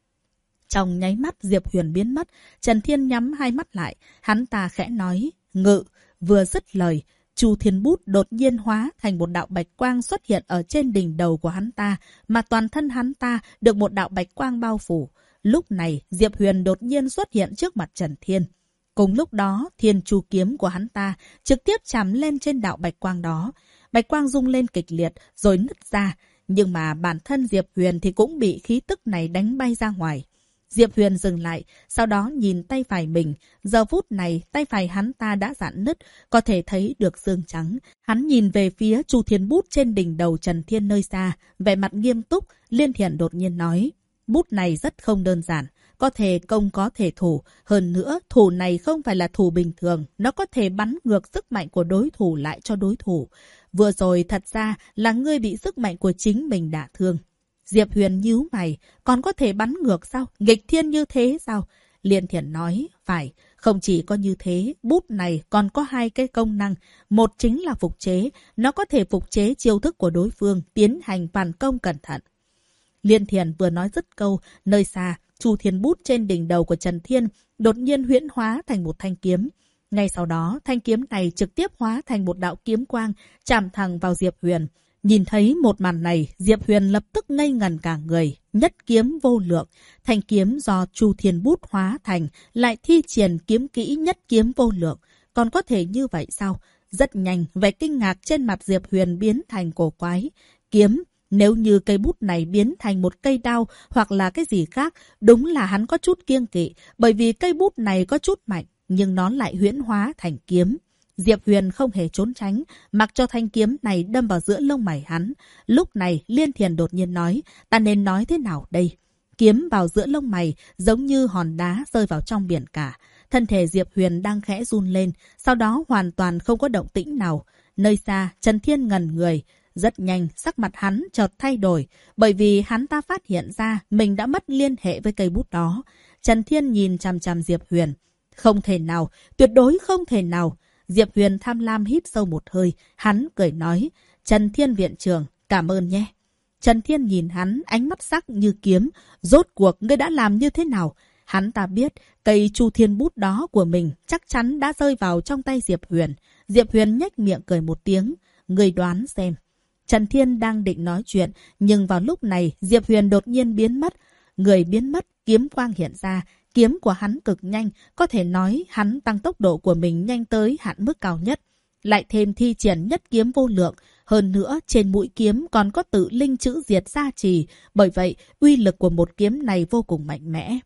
Trong nháy mắt Diệp Huyền biến mất, Trần Thiên nhắm hai mắt lại, hắn ta khẽ nói, ngự, vừa dứt lời, Chu Thiên Bút đột nhiên hóa thành một đạo bạch quang xuất hiện ở trên đỉnh đầu của hắn ta, mà toàn thân hắn ta được một đạo bạch quang bao phủ. Lúc này, Diệp Huyền đột nhiên xuất hiện trước mặt Trần Thiên. Cùng lúc đó, Thiên Chu kiếm của hắn ta trực tiếp chạm lên trên đạo bạch quang đó. Bạch quang rung lên kịch liệt rồi nứt ra, nhưng mà bản thân Diệp Huyền thì cũng bị khí tức này đánh bay ra ngoài. Diệp Huyền dừng lại, sau đó nhìn tay phải mình. Giờ phút này, tay phải hắn ta đã rạn nứt, có thể thấy được xương trắng. Hắn nhìn về phía Chu Thiên Bút trên đỉnh đầu Trần Thiên nơi xa, vẻ mặt nghiêm túc. Liên Thiện đột nhiên nói, bút này rất không đơn giản, có thể công có thể thủ. Hơn nữa, thủ này không phải là thủ bình thường, nó có thể bắn ngược sức mạnh của đối thủ lại cho đối thủ. Vừa rồi thật ra là ngươi bị sức mạnh của chính mình đả thương. Diệp Huyền nhíu mày, còn có thể bắn ngược sao? Nghịch thiên như thế sao? Liên Thiện nói, phải, không chỉ có như thế, bút này còn có hai cái công năng. Một chính là phục chế, nó có thể phục chế chiêu thức của đối phương, tiến hành phản công cẩn thận. Liên Thiện vừa nói dứt câu, nơi xa, Chu Thiên Bút trên đỉnh đầu của Trần Thiên đột nhiên huyễn hóa thành một thanh kiếm. Ngay sau đó, thanh kiếm này trực tiếp hóa thành một đạo kiếm quang, chạm thẳng vào Diệp Huyền. Nhìn thấy một màn này, Diệp Huyền lập tức ngây ngẩn cả người. Nhất kiếm vô lượng, thanh kiếm do Chu Thiên Bút hóa thành, lại thi triển kiếm kỹ nhất kiếm vô lượng. Còn có thể như vậy sao? Rất nhanh, vẻ kinh ngạc trên mặt Diệp Huyền biến thành cổ quái. Kiếm, nếu như cây bút này biến thành một cây đao hoặc là cái gì khác, đúng là hắn có chút kiêng kỵ, bởi vì cây bút này có chút mạnh, nhưng nó lại huyễn hóa thành kiếm. Diệp Huyền không hề trốn tránh, mặc cho thanh kiếm này đâm vào giữa lông mày hắn. Lúc này, Liên Thiền đột nhiên nói, ta nên nói thế nào đây? Kiếm vào giữa lông mày, giống như hòn đá rơi vào trong biển cả. Thân thể Diệp Huyền đang khẽ run lên, sau đó hoàn toàn không có động tĩnh nào. Nơi xa, Trần Thiên ngẩn người. Rất nhanh, sắc mặt hắn chợt thay đổi, bởi vì hắn ta phát hiện ra mình đã mất liên hệ với cây bút đó. Trần Thiên nhìn chằm chằm Diệp Huyền. Không thể nào, tuyệt đối không thể nào. Diệp Huyền tham lam hít sâu một hơi, hắn cười nói, Trần Thiên viện trưởng, cảm ơn nhé. Trần Thiên nhìn hắn, ánh mắt sắc như kiếm, rốt cuộc ngươi đã làm như thế nào? Hắn ta biết, cây Chu Thiên Bút đó của mình chắc chắn đã rơi vào trong tay Diệp Huyền. Diệp Huyền nhếch miệng cười một tiếng, ngươi đoán xem. Trần Thiên đang định nói chuyện, nhưng vào lúc này Diệp Huyền đột nhiên biến mất. Người biến mất, kiếm quang hiện ra. Kiếm của hắn cực nhanh, có thể nói hắn tăng tốc độ của mình nhanh tới hạn mức cao nhất. Lại thêm thi triển nhất kiếm vô lượng. Hơn nữa, trên mũi kiếm còn có tự linh chữ diệt gia trì. Bởi vậy, uy lực của một kiếm này vô cùng mạnh mẽ.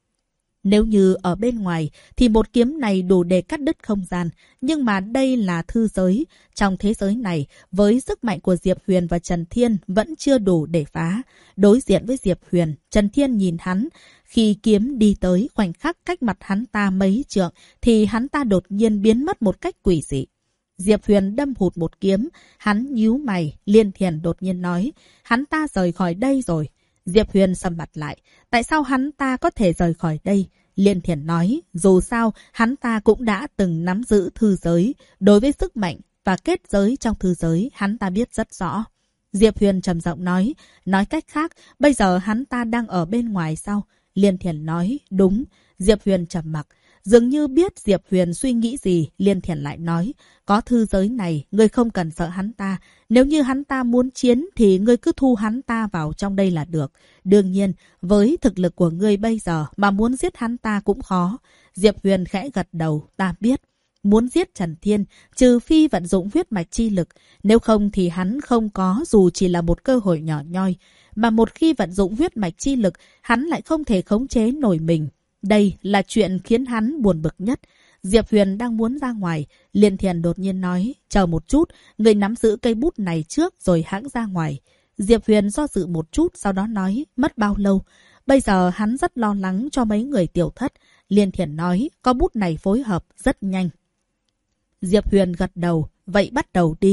Nếu như ở bên ngoài, thì một kiếm này đủ để cắt đứt không gian. Nhưng mà đây là thư giới. Trong thế giới này, với sức mạnh của Diệp Huyền và Trần Thiên vẫn chưa đủ để phá. Đối diện với Diệp Huyền, Trần Thiên nhìn hắn. Khi kiếm đi tới khoảnh khắc cách mặt hắn ta mấy trượng, thì hắn ta đột nhiên biến mất một cách quỷ dị. Diệp Huyền đâm hụt một kiếm. Hắn nhíu mày, Liên Thiền đột nhiên nói, hắn ta rời khỏi đây rồi. Diệp Huyền sầm mặt lại. Tại sao hắn ta có thể rời khỏi đây? Liên Thiển nói, dù sao, hắn ta cũng đã từng nắm giữ thư giới. Đối với sức mạnh và kết giới trong thư giới, hắn ta biết rất rõ. Diệp Huyền trầm giọng nói cách khác, bây giờ hắn ta đang ở bên ngoài sao? Liên Thiển nói, đúng. Diệp Huyền trầm mặc. Dường như biết Diệp Huyền suy nghĩ gì, Liên Thiển lại nói, có thư giới này, ngươi không cần sợ hắn ta. Nếu như hắn ta muốn chiến thì ngươi cứ thu hắn ta vào trong đây là được. Đương nhiên, với thực lực của ngươi bây giờ mà muốn giết hắn ta cũng khó. Diệp Huyền khẽ gật đầu, ta biết. Muốn giết Trần Thiên, trừ phi vận dụng huyết mạch chi lực, nếu không thì hắn không có dù chỉ là một cơ hội nhỏ nhoi. Mà một khi vận dụng huyết mạch chi lực, hắn lại không thể khống chế nổi mình. Đây là chuyện khiến hắn buồn bực nhất. Diệp Huyền đang muốn ra ngoài. Liên Thiền đột nhiên nói, chờ một chút, người nắm giữ cây bút này trước rồi hãng ra ngoài. Diệp Huyền do dự một chút, sau đó nói, mất bao lâu? Bây giờ hắn rất lo lắng cho mấy người tiểu thất. Liên Thiền nói, có bút này phối hợp rất nhanh. Diệp Huyền gật đầu, vậy bắt đầu đi.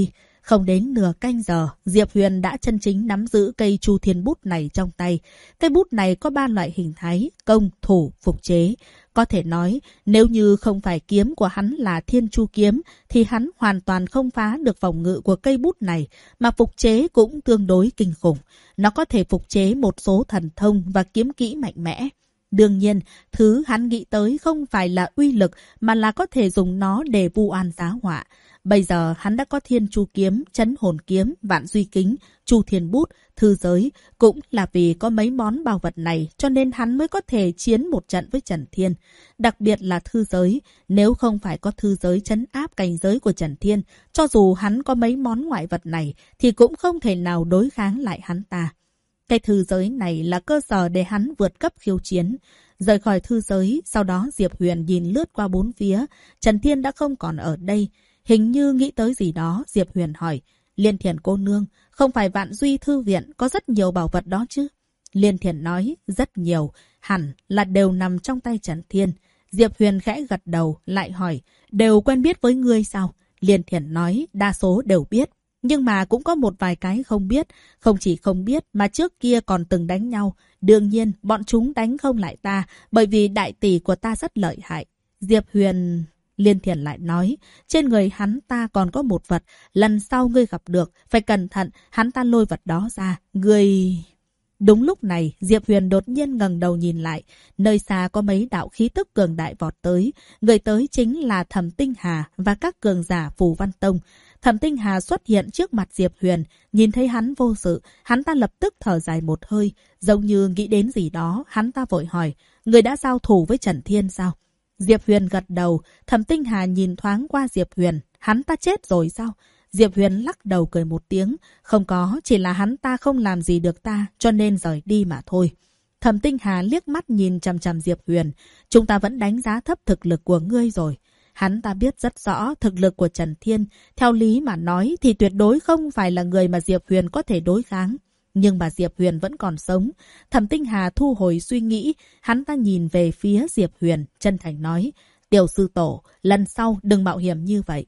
Không đến nửa canh giờ, Diệp Huyền đã chân chính nắm giữ cây Chu Thiên bút này trong tay. Cây bút này có 3 loại hình thái: công, thủ, phục chế. Có thể nói, nếu như không phải kiếm của hắn là Thiên Chu kiếm, thì hắn hoàn toàn không phá được phòng ngự của cây bút này, mà phục chế cũng tương đối kinh khủng. Nó có thể phục chế một số thần thông và kiếm kỹ mạnh mẽ. Đương nhiên, thứ hắn nghĩ tới không phải là uy lực, mà là có thể dùng nó để vu oan giá họa. Bây giờ hắn đã có Thiên Chu kiếm, Chấn Hồn kiếm, Vạn Duy kính, Chu Thiên bút, thư giới. Cũng là vì có mấy món bảo vật này cho nên hắn mới có thể chiến một trận với Trần Thiên. Đặc biệt là thư giới, nếu không phải có thư giới trấn áp cảnh giới của Trần Thiên, cho dù hắn có mấy món ngoại vật này thì cũng không thể nào đối kháng lại hắn ta. Cái thư giới này là cơ sở để hắn vượt cấp khiêu chiến. Rời khỏi thư giới, sau đó Diệp Huyền nhìn lướt qua bốn phía. Trần Thiên đã không còn ở đây. Hình như nghĩ tới gì đó, Diệp Huyền hỏi. Liên Thiển cô nương, không phải Vạn Duy thư viện có rất nhiều bảo vật đó chứ? Liên Thiển nói, rất nhiều, hẳn là đều nằm trong tay Trần Thiên. Diệp Huyền khẽ gật đầu, lại hỏi, đều quen biết với ngươi sao? Liên Thiển nói, đa số đều biết. Nhưng mà cũng có một vài cái không biết. Không chỉ không biết mà trước kia còn từng đánh nhau. Đương nhiên, bọn chúng đánh không lại ta, bởi vì đại tỷ của ta rất lợi hại. Diệp Huyền... Liên Thiển lại nói, trên người hắn ta còn có một vật, lần sau ngươi gặp được, phải cẩn thận, hắn ta lôi vật đó ra, ngươi... Đúng lúc này, Diệp Huyền đột nhiên ngẩng đầu nhìn lại, nơi xa có mấy đạo khí tức cường đại vọt tới, người tới chính là Thẩm Tinh Hà và các cường giả Phù Văn Tông. Thẩm Tinh Hà xuất hiện trước mặt Diệp Huyền, nhìn thấy hắn vô sự, hắn ta lập tức thở dài một hơi, giống như nghĩ đến gì đó, hắn ta vội hỏi, người đã giao thủ với Trần Thiên sao? Diệp Huyền gật đầu, Thẩm Tinh Hà nhìn thoáng qua Diệp Huyền, hắn ta chết rồi sao? Diệp Huyền lắc đầu cười một tiếng, không có, chỉ là hắn ta không làm gì được ta, cho nên rời đi mà thôi. Thẩm Tinh Hà liếc mắt nhìn chằm chằm Diệp Huyền, chúng ta vẫn đánh giá thấp thực lực của ngươi rồi. Hắn ta biết rất rõ thực lực của Trần Thiên, theo lý mà nói thì tuyệt đối không phải là người mà Diệp Huyền có thể đối kháng. Nhưng mà Diệp Huyền vẫn còn sống. Thẩm Tinh Hà thu hồi suy nghĩ, hắn ta nhìn về phía Diệp Huyền, chân thành nói, tiểu sư tổ, lần sau đừng mạo hiểm như vậy.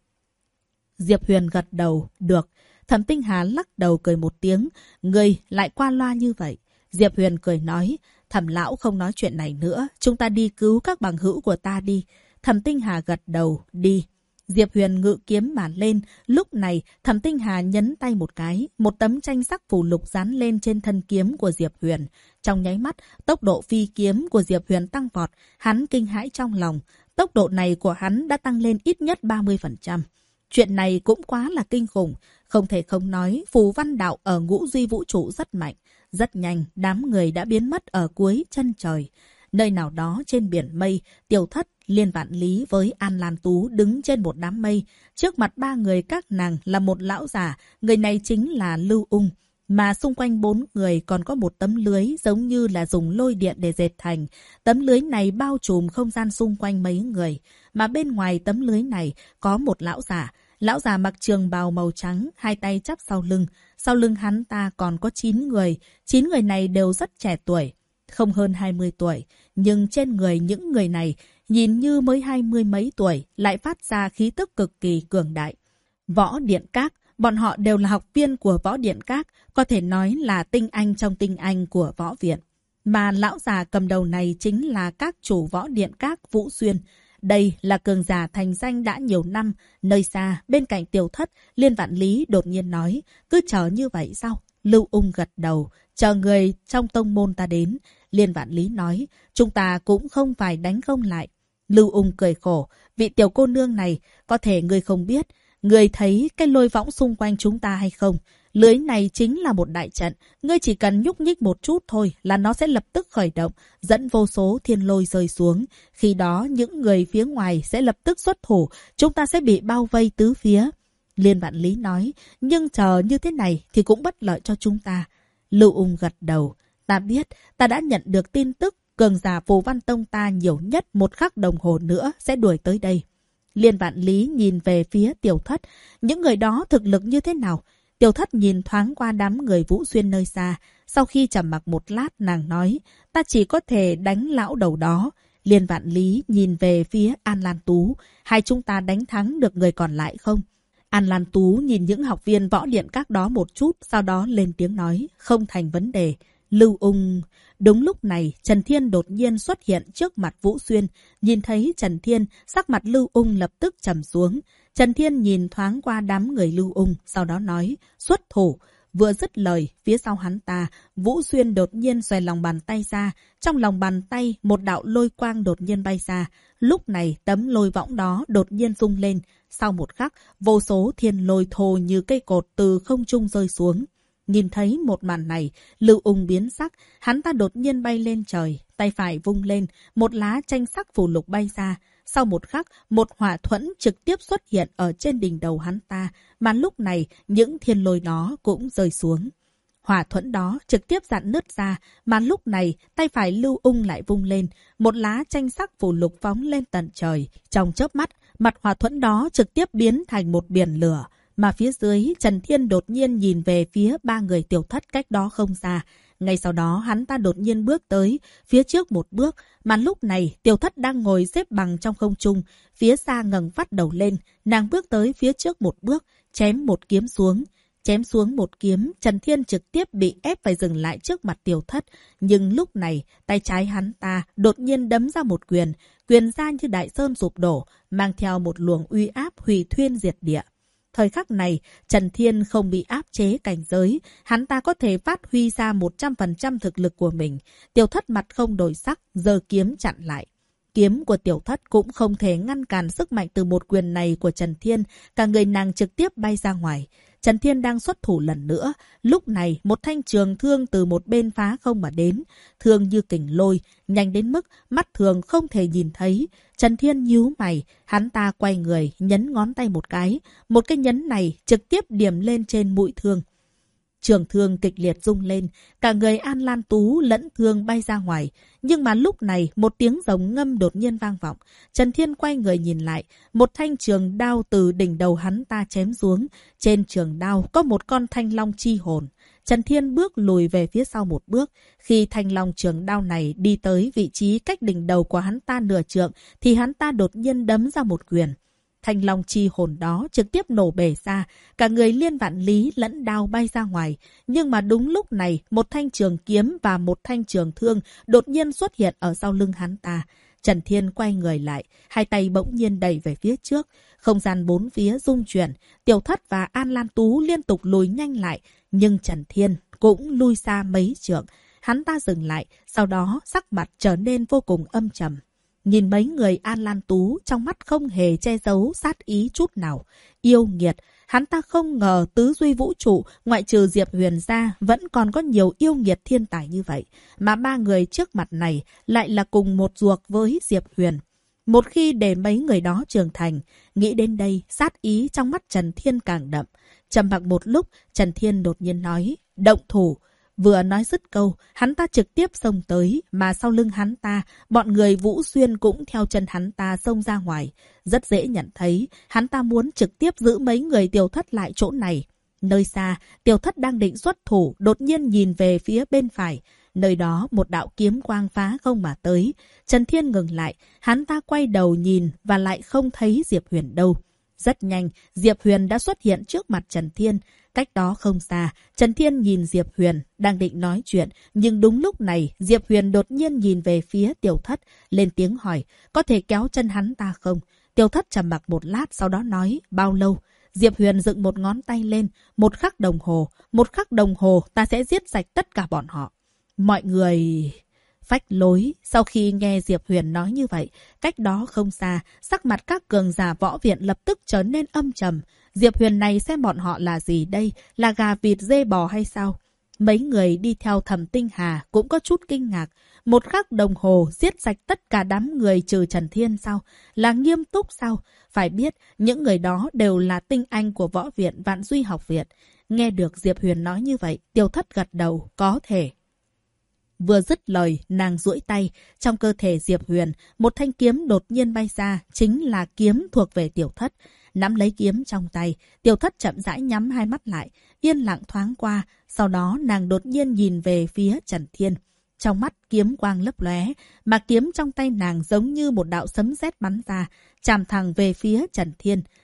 Diệp Huyền gật đầu, được. Thẩm Tinh Hà lắc đầu cười một tiếng, ngươi lại qua loa như vậy. Diệp Huyền cười nói, Thẩm lão không nói chuyện này nữa, chúng ta đi cứu các bằng hữu của ta đi. Thẩm Tinh Hà gật đầu, đi. Diệp Huyền ngự kiếm mà lên, lúc này Thẩm Tinh Hà nhấn tay một cái, một tấm tranh sắc phù lục dán lên trên thân kiếm của Diệp Huyền. Trong nháy mắt, tốc độ phi kiếm của Diệp Huyền tăng vọt, hắn kinh hãi trong lòng. Tốc độ này của hắn đã tăng lên ít nhất 30%. Chuyện này cũng quá là kinh khủng, không thể không nói, phù văn đạo ở Ngũ Duy vũ trụ rất mạnh. Rất nhanh, đám người đã biến mất ở cuối chân trời. Nơi nào đó trên biển mây, Tiểu Thất, Liên Vạn Lý với An Lan Tú đứng trên một đám mây. Trước mặt ba người các nàng là một lão già, người này chính là Lưu Ung. Mà xung quanh bốn người còn có một tấm lưới giống như là dùng lôi điện để dệt thành. Tấm lưới này bao trùm không gian xung quanh mấy người. Mà bên ngoài tấm lưới này có một lão già. Lão già mặc trường bào màu trắng, hai tay chắp sau lưng. Sau lưng hắn ta còn có 9 người. 9 người này đều rất trẻ tuổi, không hơn 20 tuổi. Nhưng trên người những người này, nhìn như mới 20 mấy tuổi, lại phát ra khí tức cực kỳ cường đại. Võ Điện Các, bọn họ đều là học viên của Võ Điện Các, có thể nói là tinh anh trong tinh anh của võ viện. Mà lão già cầm đầu này chính là các chủ Võ Điện Các Vũ Xuyên. Đây là cường giả thành danh đã nhiều năm, nơi xa, bên cạnh Tiểu Thất, Liên Vạn Lý đột nhiên nói, cứ chờ như vậy sao? Lưu Ung gật đầu, chờ người trong tông môn ta đến. Liên Vạn Lý nói, chúng ta cũng không phải đánh không lại. Lưu Ung cười khổ, vị tiểu cô nương này, có thể ngươi không biết, ngươi thấy cái lôi võng xung quanh chúng ta hay không? Lưới này chính là một đại trận, ngươi chỉ cần nhúc nhích một chút thôi là nó sẽ lập tức khởi động, dẫn vô số thiên lôi rơi xuống. Khi đó những người phía ngoài sẽ lập tức xuất thủ, chúng ta sẽ bị bao vây tứ phía. Liên Vạn Lý nói, nhưng chờ như thế này thì cũng bất lợi cho chúng ta. Lưu Ung gật đầu, ta biết, ta đã nhận được tin tức, cường giả Phù Văn Tông ta nhiều nhất 1 khắc đồng hồ nữa sẽ đuổi tới đây. Liên Vạn Lý nhìn về phía Tiểu Thất, những người đó thực lực như thế nào? Tiểu Thất nhìn thoáng qua đám người Vũ Xuyên nơi xa, sau khi trầm mặc một lát nàng nói, ta chỉ có thể đánh lão đầu đó. Liên Vạn Lý nhìn về phía An Lan Tú, hai chúng ta đánh thắng được người còn lại không? An Lan Tú nhìn những học viên võ điện các đó một chút, sau đó lên tiếng nói, không thành vấn đề. Lưu Ung... Đúng lúc này, Trần Thiên đột nhiên xuất hiện trước mặt Vũ Xuyên. Nhìn thấy Trần Thiên, sắc mặt Lưu Ung lập tức trầm xuống. Trần Thiên nhìn thoáng qua đám người Lưu Ung, sau đó nói, xuất thủ. Vừa dứt lời, phía sau hắn ta, Vũ Xuyên đột nhiên xoay lòng bàn tay ra. Trong lòng bàn tay, một đạo lôi quang đột nhiên bay ra. Lúc này, tấm lôi võng đó đột nhiên rung lên. Sau một khắc, vô số thiên lôi thô như cây cột từ không trung rơi xuống. Nhìn thấy một màn này, Lưu Ung biến sắc, hắn ta đột nhiên bay lên trời, tay phải vung lên, một lá tranh sắc phù lục bay ra. Sau một khắc, một hỏa thuẫn trực tiếp xuất hiện ở trên đỉnh đầu hắn ta, mà lúc này những thiên lôi đó cũng rơi xuống. Hỏa thuẫn đó trực tiếp rạn nứt ra, mà lúc này tay phải Lưu Ung lại vung lên, một lá tranh sắc phù lục phóng lên tận trời. Trong chớp mắt, mặt hỏa thuẫn đó trực tiếp biến thành một biển lửa. Mà phía dưới, Trần Thiên đột nhiên nhìn về phía ba người Tiểu Thất cách đó không xa. Ngay sau đó, hắn ta đột nhiên bước tới, phía trước một bước, mà lúc này Tiểu Thất đang ngồi xếp bằng trong không trung, phía xa ngẩng phát đầu lên, nàng bước tới phía trước một bước, chém một kiếm xuống. Chém xuống một kiếm, Trần Thiên trực tiếp bị ép phải dừng lại trước mặt Tiểu Thất. Nhưng lúc này, tay trái hắn ta đột nhiên đấm ra một quyền, quyền ra như đại sơn sụp đổ, mang theo một luồng uy áp hủy thuyên diệt địa. Thời khắc này, Trần Thiên không bị áp chế cảnh giới, hắn ta có thể phát huy ra 100% thực lực của mình. Tiểu Thất mặt không đổi sắc, giơ kiếm chặn lại. Kiếm của Tiểu Thất cũng không thể ngăn cản sức mạnh từ một quyền này của Trần Thiên, cả người nàng trực tiếp bay ra ngoài. Trần Thiên đang xuất thủ lần nữa, lúc này một thanh trường thương từ một bên phá không mà đến, thương như kình lôi, nhanh đến mức mắt thường không thể nhìn thấy. Trần Thiên nhíu mày, hắn ta quay người, nhấn ngón tay một cái nhấn này trực tiếp điểm lên trên mũi thương. Trường thương kịch liệt rung lên, cả người An Lan Tú lẫn thương bay ra ngoài. Nhưng mà lúc này, một tiếng rồng ngâm đột nhiên vang vọng. Trần Thiên quay người nhìn lại, một thanh trường đao từ đỉnh đầu hắn ta chém xuống. Trên trường đao có một con thanh long chi hồn. Trần Thiên bước lùi về phía sau một bước. Khi thanh long trường đao này đi tới vị trí cách đỉnh đầu của hắn ta nửa trượng, thì hắn ta đột nhiên đấm ra một quyền. Thanh long chi hồn đó trực tiếp nổ bể ra, cả người Liên Vạn Lý lẫn đao bay ra ngoài. Nhưng mà đúng lúc này, một thanh trường kiếm và một thanh trường thương đột nhiên xuất hiện ở sau lưng hắn ta. Trần Thiên quay người lại, hai tay bỗng nhiên đẩy về phía trước. Không gian bốn phía rung chuyển, Tiểu Thất và An Lan Tú liên tục lùi nhanh lại. Nhưng Trần Thiên cũng lui xa mấy trượng. Hắn ta dừng lại, sau đó sắc mặt trở nên vô cùng âm trầm. Nhìn mấy người An Lan Tú trong mắt không hề che giấu sát ý chút nào. Yêu nghiệt, hắn ta không ngờ tứ duy vũ trụ ngoại trừ Diệp Huyền ra vẫn còn có nhiều yêu nghiệt thiên tài như vậy. Mà ba người trước mặt này lại là cùng một ruột với Diệp Huyền. Một khi để mấy người đó trưởng thành, nghĩ đến đây sát ý trong mắt Trần Thiên càng đậm. Trầm mặc một lúc, Trần Thiên đột nhiên nói, động thủ. Vừa nói dứt câu, hắn ta trực tiếp xông tới, mà sau lưng hắn ta, bọn người Vũ Xuyên cũng theo chân hắn ta xông ra ngoài. Rất dễ nhận thấy, hắn ta muốn trực tiếp giữ mấy người Tiểu Thất lại chỗ này. Nơi xa, Tiểu Thất đang định xuất thủ, đột nhiên nhìn về phía bên phải. Nơi đó một đạo kiếm quang phá không mà tới. Trần Thiên ngừng lại, hắn ta quay đầu nhìn và lại không thấy Diệp Huyền đâu. Rất nhanh, Diệp Huyền đã xuất hiện trước mặt Trần Thiên. Cách đó không xa, Trần Thiên nhìn Diệp Huyền, đang định nói chuyện. Nhưng đúng lúc này, Diệp Huyền đột nhiên nhìn về phía Tiểu Thất, lên tiếng hỏi, có thể kéo chân hắn ta không? Tiểu Thất trầm mặc một lát, sau đó nói, bao lâu? Diệp Huyền dựng một ngón tay lên, một khắc đồng hồ ta sẽ giết sạch tất cả bọn họ. Mọi người... Phách lối, sau khi nghe Diệp Huyền nói như vậy, cách đó không xa, sắc mặt các cường giả võ viện lập tức trở nên âm trầm. Diệp Huyền này xem bọn họ là gì đây, là gà vịt dê bò hay sao? Mấy người đi theo Thẩm Tinh Hà cũng có chút kinh ngạc. Một khắc đồng hồ giết sạch tất cả đám người trừ Trần Thiên sao? Là nghiêm túc sao? Phải biết, những người đó đều là tinh anh của võ viện Vạn Duy học viện. Nghe được Diệp Huyền nói như vậy, Tiểu Thất gật đầu, có thể. Vừa dứt lời, nàng duỗi tay, trong cơ thể Diệp Huyền, một thanh kiếm đột nhiên bay ra, chính là kiếm thuộc về Tiểu Thất. Nắm lấy kiếm trong tay, Tiểu Thất chậm rãi nhắm hai mắt lại, yên lặng thoáng qua, sau đó nàng đột nhiên nhìn về phía Trần Thiên. Trong mắt kiếm quang lấp lóe, mà kiếm trong tay nàng giống như một đạo sấm sét bắn ra, chạm thẳng về phía Trần Thiên.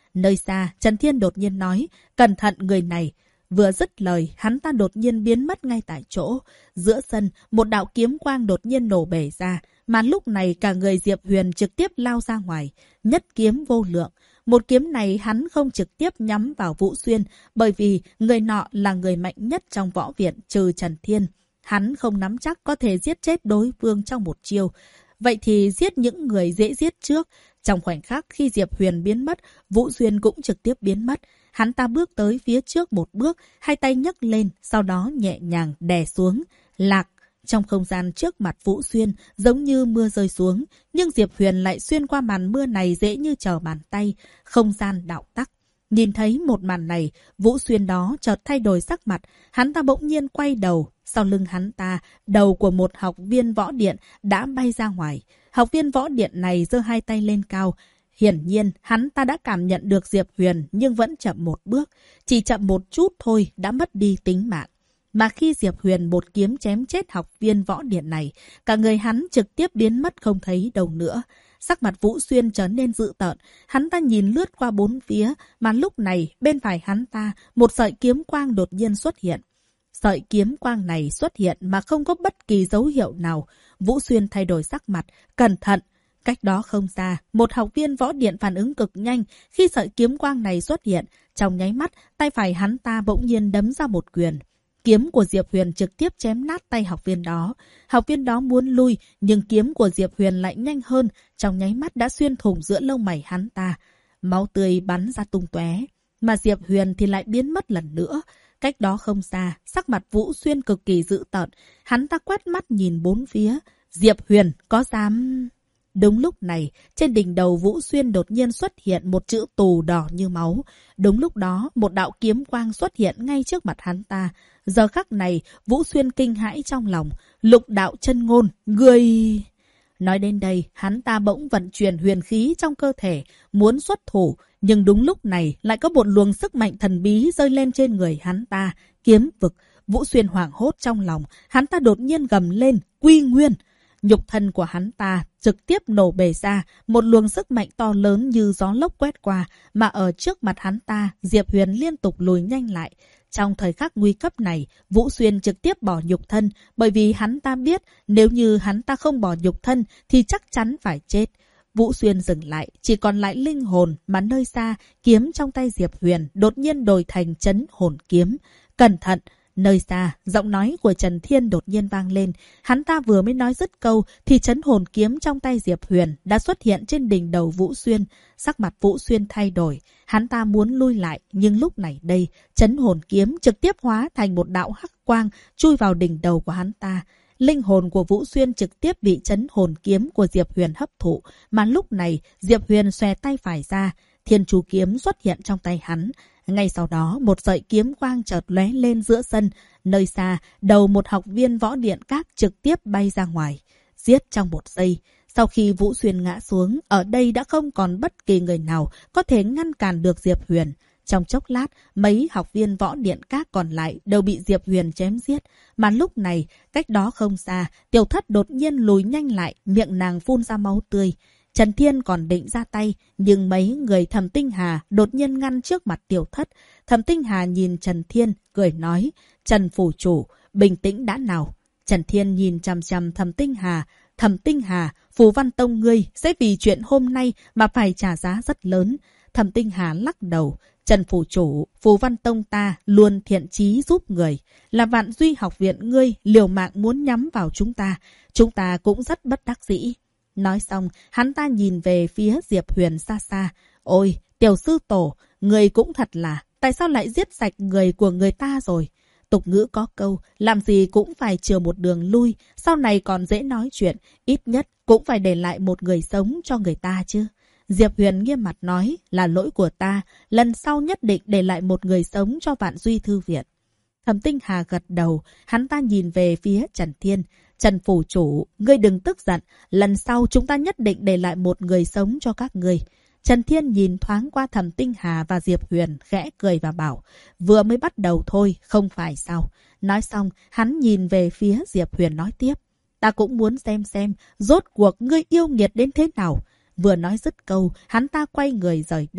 Nơi xa, Trần Thiên đột nhiên nói, cẩn thận người này. Vừa dứt lời, hắn ta đột nhiên biến mất ngay tại chỗ. Giữa sân, một đạo kiếm quang đột nhiên nổ bể ra, mà lúc này cả người Diệp Huyền trực tiếp lao ra ngoài. Nhất kiếm vô lượng. Một kiếm này hắn không trực tiếp nhắm vào Vũ Xuyên, bởi vì người nọ là người mạnh nhất trong võ viện trừ Trần Thiên. Hắn không nắm chắc có thể giết chết đối phương trong một chiêu. Vậy thì giết những người dễ giết trước. Trong khoảnh khắc khi Diệp Huyền biến mất, Vũ Xuyên cũng trực tiếp biến mất. Hắn ta bước tới phía trước một bước, hai tay nhấc lên, sau đó nhẹ nhàng đè xuống. Lạc! Trong không gian trước mặt Vũ Xuyên giống như mưa rơi xuống, nhưng Diệp Huyền lại xuyên qua màn mưa này dễ như trở bàn tay, không gian đạo tắc. Nhìn thấy một màn này, Vũ Xuyên đó chợt thay đổi sắc mặt, hắn ta bỗng nhiên quay đầu, sau lưng hắn ta, đầu của một học viên võ điện đã bay ra ngoài. Học viên võ điện này giơ hai tay lên cao. Hiển nhiên, hắn ta đã cảm nhận được Diệp Huyền nhưng vẫn chậm một bước, chỉ chậm một chút thôi đã mất đi tính mạng. Mà khi Diệp Huyền một kiếm chém chết học viên võ điện này, cả người hắn trực tiếp biến mất không thấy đâu nữa. Sắc mặt Vũ Xuyên trở nên dữ tợn, hắn ta nhìn lướt qua bốn phía, mà lúc này bên phải hắn ta, một sợi kiếm quang đột nhiên xuất hiện. Sợi kiếm quang này xuất hiện mà không có bất kỳ dấu hiệu nào. Vũ Xuyên thay đổi sắc mặt, cẩn thận. Cách đó không xa, một học viên võ điện phản ứng cực nhanh khi sợi kiếm quang này xuất hiện. Trong nháy mắt, tay phải hắn ta bỗng nhiên đấm ra một quyền. Kiếm của Diệp Huyền trực tiếp chém nát tay học viên đó. Học viên đó muốn lui, nhưng kiếm của Diệp Huyền lại nhanh hơn, trong nháy mắt đã xuyên thủng giữa lông mày hắn ta. Máu tươi bắn ra tung tóe, mà Diệp Huyền thì lại biến mất lần nữa. Cách đó không xa, sắc mặt Vũ Xuyên cực kỳ dữ tợn, hắn ta quét mắt nhìn bốn phía. Diệp Huyền có dám... Đúng lúc này, trên đỉnh đầu Vũ Xuyên đột nhiên xuất hiện một chữ tù đỏ như máu. Đúng lúc đó, một đạo kiếm quang xuất hiện ngay trước mặt hắn ta. Giờ khắc này, Vũ Xuyên kinh hãi trong lòng. Lục đạo chân ngôn, người... Nói đến đây, hắn ta bỗng vận chuyển huyền khí trong cơ thể, muốn xuất thủ. Nhưng đúng lúc này, lại có một luồng sức mạnh thần bí rơi lên trên người hắn ta. Kiếm vực, Vũ Xuyên hoảng hốt trong lòng. Hắn ta đột nhiên gầm lên, quy nguyên. Nhục thân của hắn ta trực tiếp nổ bể ra, một luồng sức mạnh to lớn như gió lốc quét qua, mà ở trước mặt hắn ta, Diệp Huyền liên tục lùi nhanh lại. Trong thời khắc nguy cấp này, Vũ Xuyên trực tiếp bỏ nhục thân, bởi vì hắn ta biết nếu như hắn ta không bỏ nhục thân thì chắc chắn phải chết. Vũ Xuyên dừng lại, chỉ còn lại linh hồn, mà nơi xa, kiếm trong tay Diệp Huyền đột nhiên đổi thành chấn hồn kiếm. Cẩn thận! Nơi xa, giọng nói của Trần Thiên đột nhiên vang lên. Hắn ta vừa mới nói dứt câu thì chấn hồn kiếm trong tay Diệp Huyền đã xuất hiện trên đỉnh đầu Vũ Xuyên. Sắc mặt Vũ Xuyên thay đổi. Hắn ta muốn lui lại, nhưng lúc này đây, chấn hồn kiếm trực tiếp hóa thành một đạo hắc quang chui vào đỉnh đầu của hắn ta. Linh hồn của Vũ Xuyên trực tiếp bị chấn hồn kiếm của Diệp Huyền hấp thụ. Mà lúc này, Diệp Huyền xòe tay phải ra. Thiên Chu kiếm xuất hiện trong tay hắn. Ngay sau đó, một sợi kiếm quang chợt lóe lên giữa sân. Nơi xa, đầu một học viên võ điện các trực tiếp bay ra ngoài. Giết trong một giây. Sau khi Vũ Xuyên ngã xuống, ở đây đã không còn bất kỳ người nào có thể ngăn cản được Diệp Huyền. Trong chốc lát, mấy học viên võ điện các còn lại đều bị Diệp Huyền chém giết. Mà lúc này, cách đó không xa, Tiểu Thất đột nhiên lùi nhanh lại, miệng nàng phun ra máu tươi. Trần Thiên còn định ra tay, nhưng mấy người Thẩm Tinh Hà đột nhiên ngăn trước mặt Tiểu Thất. Thẩm Tinh Hà nhìn Trần Thiên, cười nói, Trần phủ chủ, bình tĩnh đã nào. Trần Thiên nhìn chằm chằm Thẩm Tinh Hà. Thẩm Tinh Hà, Phù Văn Tông ngươi sẽ vì chuyện hôm nay mà phải trả giá rất lớn. Thẩm Tinh Hà lắc đầu. Trần phủ chủ, Phù Văn Tông ta luôn thiện chí giúp người. Là Vạn Duy học viện ngươi liều mạng muốn nhắm vào chúng ta cũng rất bất đắc dĩ. Nói xong, hắn ta nhìn về phía Diệp Huyền xa xa. Ôi, Tiểu sư tổ, người cũng thật là, tại sao lại giết sạch người của người ta rồi? Tục ngữ có câu, làm gì cũng phải chừa một đường lui, sau này còn dễ nói chuyện, ít nhất cũng phải để lại một người sống cho người ta chứ. Diệp Huyền nghiêm mặt nói, là lỗi của ta, lần sau nhất định để lại một người sống cho Vạn Duy thư viện. Thẩm Tinh Hà gật đầu, hắn ta nhìn về phía Trần Thiên. Trần phủ chủ, ngươi đừng tức giận, lần sau chúng ta nhất định để lại một người sống cho các ngươi. Trần Thiên nhìn thoáng qua Thẩm Tinh Hà và Diệp Huyền, khẽ cười và bảo, vừa mới bắt đầu thôi, không phải sao. Nói xong, hắn nhìn về phía Diệp Huyền nói tiếp, ta cũng muốn xem, rốt cuộc ngươi yêu nghiệt đến thế nào. Vừa nói dứt câu, hắn ta quay người rời đi.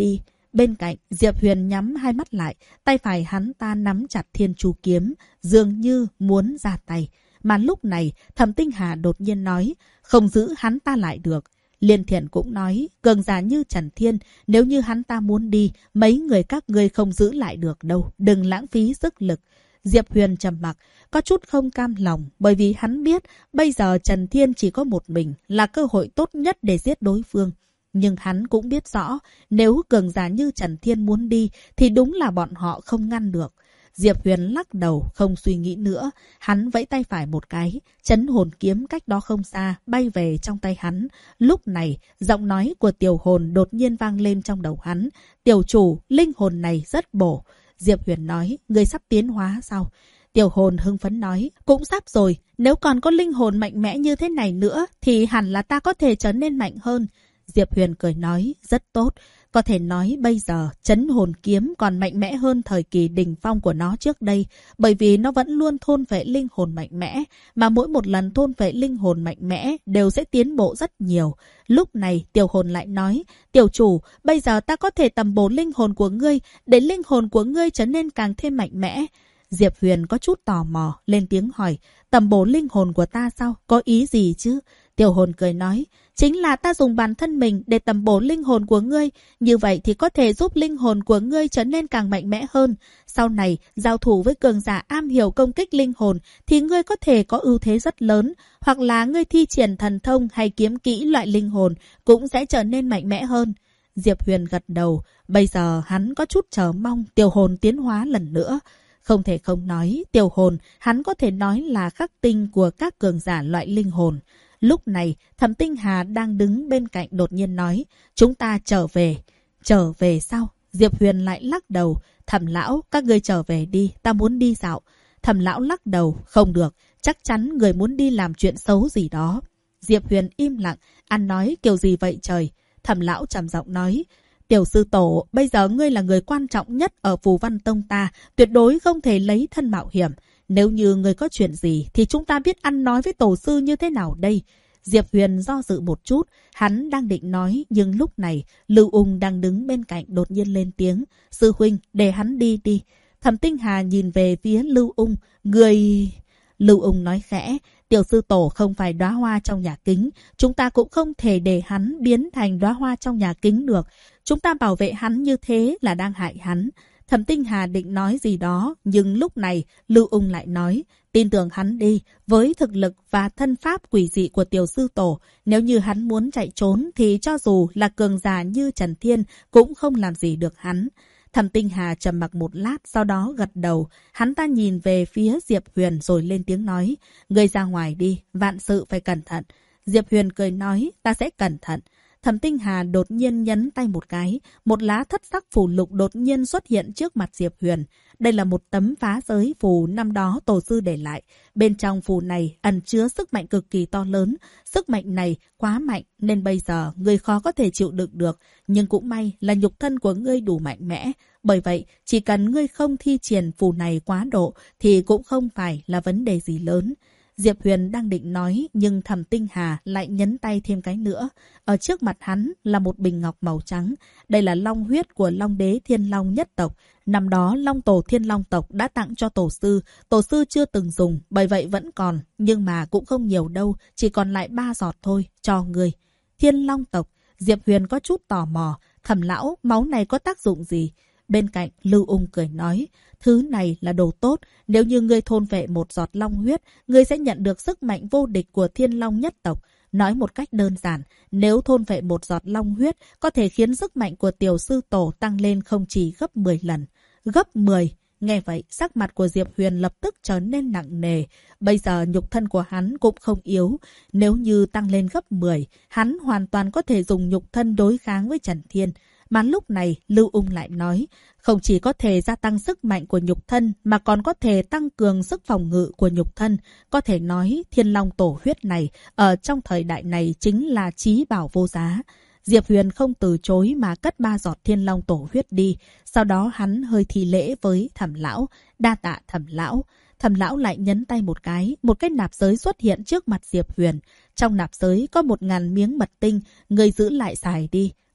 Bên cạnh, Diệp Huyền nhắm hai mắt lại, tay phải hắn ta nắm chặt Thiên Chu kiếm, dường như muốn ra tay. Mà lúc này, Thẩm Tinh Hà đột nhiên nói, không giữ hắn ta lại được. Liên Thiện cũng nói, cường giả như Trần Thiên, nếu như hắn ta muốn đi, mấy người các ngươi không giữ lại được đâu, đừng lãng phí sức lực. Diệp Huyền trầm mặc, có chút không cam lòng, bởi vì hắn biết bây giờ Trần Thiên chỉ có một mình, là cơ hội tốt nhất để giết đối phương. Nhưng hắn cũng biết rõ, nếu cường giả như Trần Thiên muốn đi, thì đúng là bọn họ không ngăn được. Diệp Huyền lắc đầu, không suy nghĩ nữa. Hắn vẫy tay phải một cái, chấn hồn kiếm cách đó không xa, bay về trong tay hắn. Lúc này, giọng nói của tiểu hồn đột nhiên vang lên trong đầu hắn. Tiểu chủ, linh hồn này rất bổ. Diệp Huyền nói, người sắp tiến hóa sao? Tiểu hồn hưng phấn nói, cũng sắp rồi. Nếu còn có linh hồn mạnh mẽ như thế này nữa, thì hẳn là ta có thể trở nên mạnh hơn. Diệp Huyền cười nói, rất tốt. Có thể nói bây giờ, chấn hồn kiếm còn mạnh mẽ hơn thời kỳ đỉnh phong của nó trước đây, bởi vì nó vẫn luôn thôn phệ linh hồn mạnh mẽ, mà mỗi một lần thôn phệ linh hồn mạnh mẽ đều sẽ tiến bộ rất nhiều. Lúc này, tiểu hồn lại nói, tiểu chủ, bây giờ ta có thể tầm bổ linh hồn của ngươi, để linh hồn của ngươi trở nên càng thêm mạnh mẽ. Diệp Huyền có chút tò mò, lên tiếng hỏi, tầm bổ linh hồn của ta sao? Có ý gì chứ? Tiểu hồn cười nói, chính là ta dùng bản thân mình để tầm bổ linh hồn của ngươi. Như vậy thì có thể giúp linh hồn của ngươi trở nên càng mạnh mẽ hơn. Sau này, giao thủ với cường giả am hiểu công kích linh hồn thì ngươi có thể có ưu thế rất lớn. Hoặc là ngươi thi triển thần thông hay kiếm kỹ loại linh hồn cũng sẽ trở nên mạnh mẽ hơn. Diệp Huyền gật đầu. Bây giờ hắn có chút chờ mong tiểu hồn tiến hóa lần nữa. Không thể không nói, tiểu hồn hắn có thể nói là khắc tinh của các cường giả loại linh hồn. Lúc này, Thẩm Tinh Hà đang đứng bên cạnh đột nhiên nói, chúng ta trở về. Trở về sao? Diệp Huyền lại lắc đầu. Thẩm lão, các ngươi trở về đi, ta muốn đi dạo. Thẩm lão lắc đầu, không được, chắc chắn người muốn đi làm chuyện xấu gì đó. Diệp Huyền im lặng, ăn nói kiểu gì vậy trời? Thẩm lão trầm giọng nói, tiểu sư tổ, bây giờ ngươi là người quan trọng nhất ở Phù Văn Tông ta, tuyệt đối không thể lấy thân mạo hiểm. Nếu như người có chuyện gì thì chúng ta biết ăn nói với tổ sư như thế nào đây? Diệp Huyền do dự một chút, hắn đang định nói, nhưng lúc này Lưu Ung đang đứng bên cạnh đột nhiên lên tiếng, sư huynh, để hắn đi đi. Thẩm Tinh Hà nhìn về phía Lưu Ung, người... Lưu Ung nói khẽ, tiểu sư tổ không phải đóa hoa trong nhà kính, chúng ta cũng không thể để hắn biến thành đóa hoa trong nhà kính được. Chúng ta bảo vệ hắn như thế là đang hại hắn. Thẩm Tinh Hà định nói gì đó, nhưng lúc này Lưu Ung lại nói, tin tưởng hắn đi, với thực lực và thân pháp quỷ dị của tiểu sư tổ, nếu như hắn muốn chạy trốn thì cho dù là cường giả như Trần Thiên cũng không làm gì được hắn. Thẩm Tinh Hà trầm mặc một lát, sau đó gật đầu, hắn ta nhìn về phía Diệp Huyền rồi lên tiếng nói, ngươi ra ngoài đi, vạn sự phải cẩn thận. Diệp Huyền cười nói, ta sẽ cẩn thận. Thẩm Tinh Hà đột nhiên nhấn tay một cái, một lá thất sắc phù lục đột nhiên xuất hiện trước mặt Diệp Huyền. Đây là một tấm phá giới phù năm đó tổ sư để lại. Bên trong phù này ẩn chứa sức mạnh cực kỳ to lớn. Sức mạnh này quá mạnh nên bây giờ ngươi khó có thể chịu đựng được. Nhưng cũng may là nhục thân của ngươi đủ mạnh mẽ. Bởi vậy, chỉ cần ngươi không thi triển phù này quá độ thì cũng không phải là vấn đề gì lớn. Diệp Huyền đang định nói, nhưng Thẩm Tinh Hà lại nhấn tay thêm cái nữa. Ở trước mặt hắn là một bình ngọc màu trắng. Đây là long huyết của Long Đế Thiên Long nhất tộc. Năm đó Long Tổ Thiên Long tộc đã tặng cho tổ sư chưa từng dùng, bởi vậy vẫn còn, nhưng mà cũng không nhiều đâu, chỉ còn lại 3 giọt thôi, cho người. Thiên Long tộc, Diệp Huyền có chút tò mò, Thẩm lão, máu này có tác dụng gì? Bên cạnh, Lưu Ung cười nói, thứ này là đồ tốt, nếu như ngươi thôn vệ một giọt long huyết, ngươi sẽ nhận được sức mạnh vô địch của Thiên Long nhất tộc. Nói một cách đơn giản, nếu thôn vệ một giọt long huyết, có thể khiến sức mạnh của tiểu sư tổ tăng lên không chỉ gấp 10 lần. Gấp 10! Nghe vậy, sắc mặt của Diệp Huyền lập tức trở nên nặng nề. Bây giờ nhục thân của hắn cũng không yếu. Nếu như tăng lên gấp 10, hắn hoàn toàn có thể dùng nhục thân đối kháng với Trần Thiên. Mà lúc này, Lưu Ung lại nói, không chỉ có thể gia tăng sức mạnh của nhục thân, mà còn có thể tăng cường sức phòng ngự của nhục thân. Có thể nói, Thiên Long tổ huyết này, ở trong thời đại này chính là chí bảo vô giá. Diệp Huyền không từ chối mà cất 3 giọt Thiên Long tổ huyết đi. Sau đó hắn hơi thi lễ với Thẩm lão, đa tạ Thẩm lão. Thẩm lão lại nhấn tay một cái nạp giới xuất hiện trước mặt Diệp Huyền. Trong nạp giới có 1000 miếng mật tinh, người giữ lại xài đi.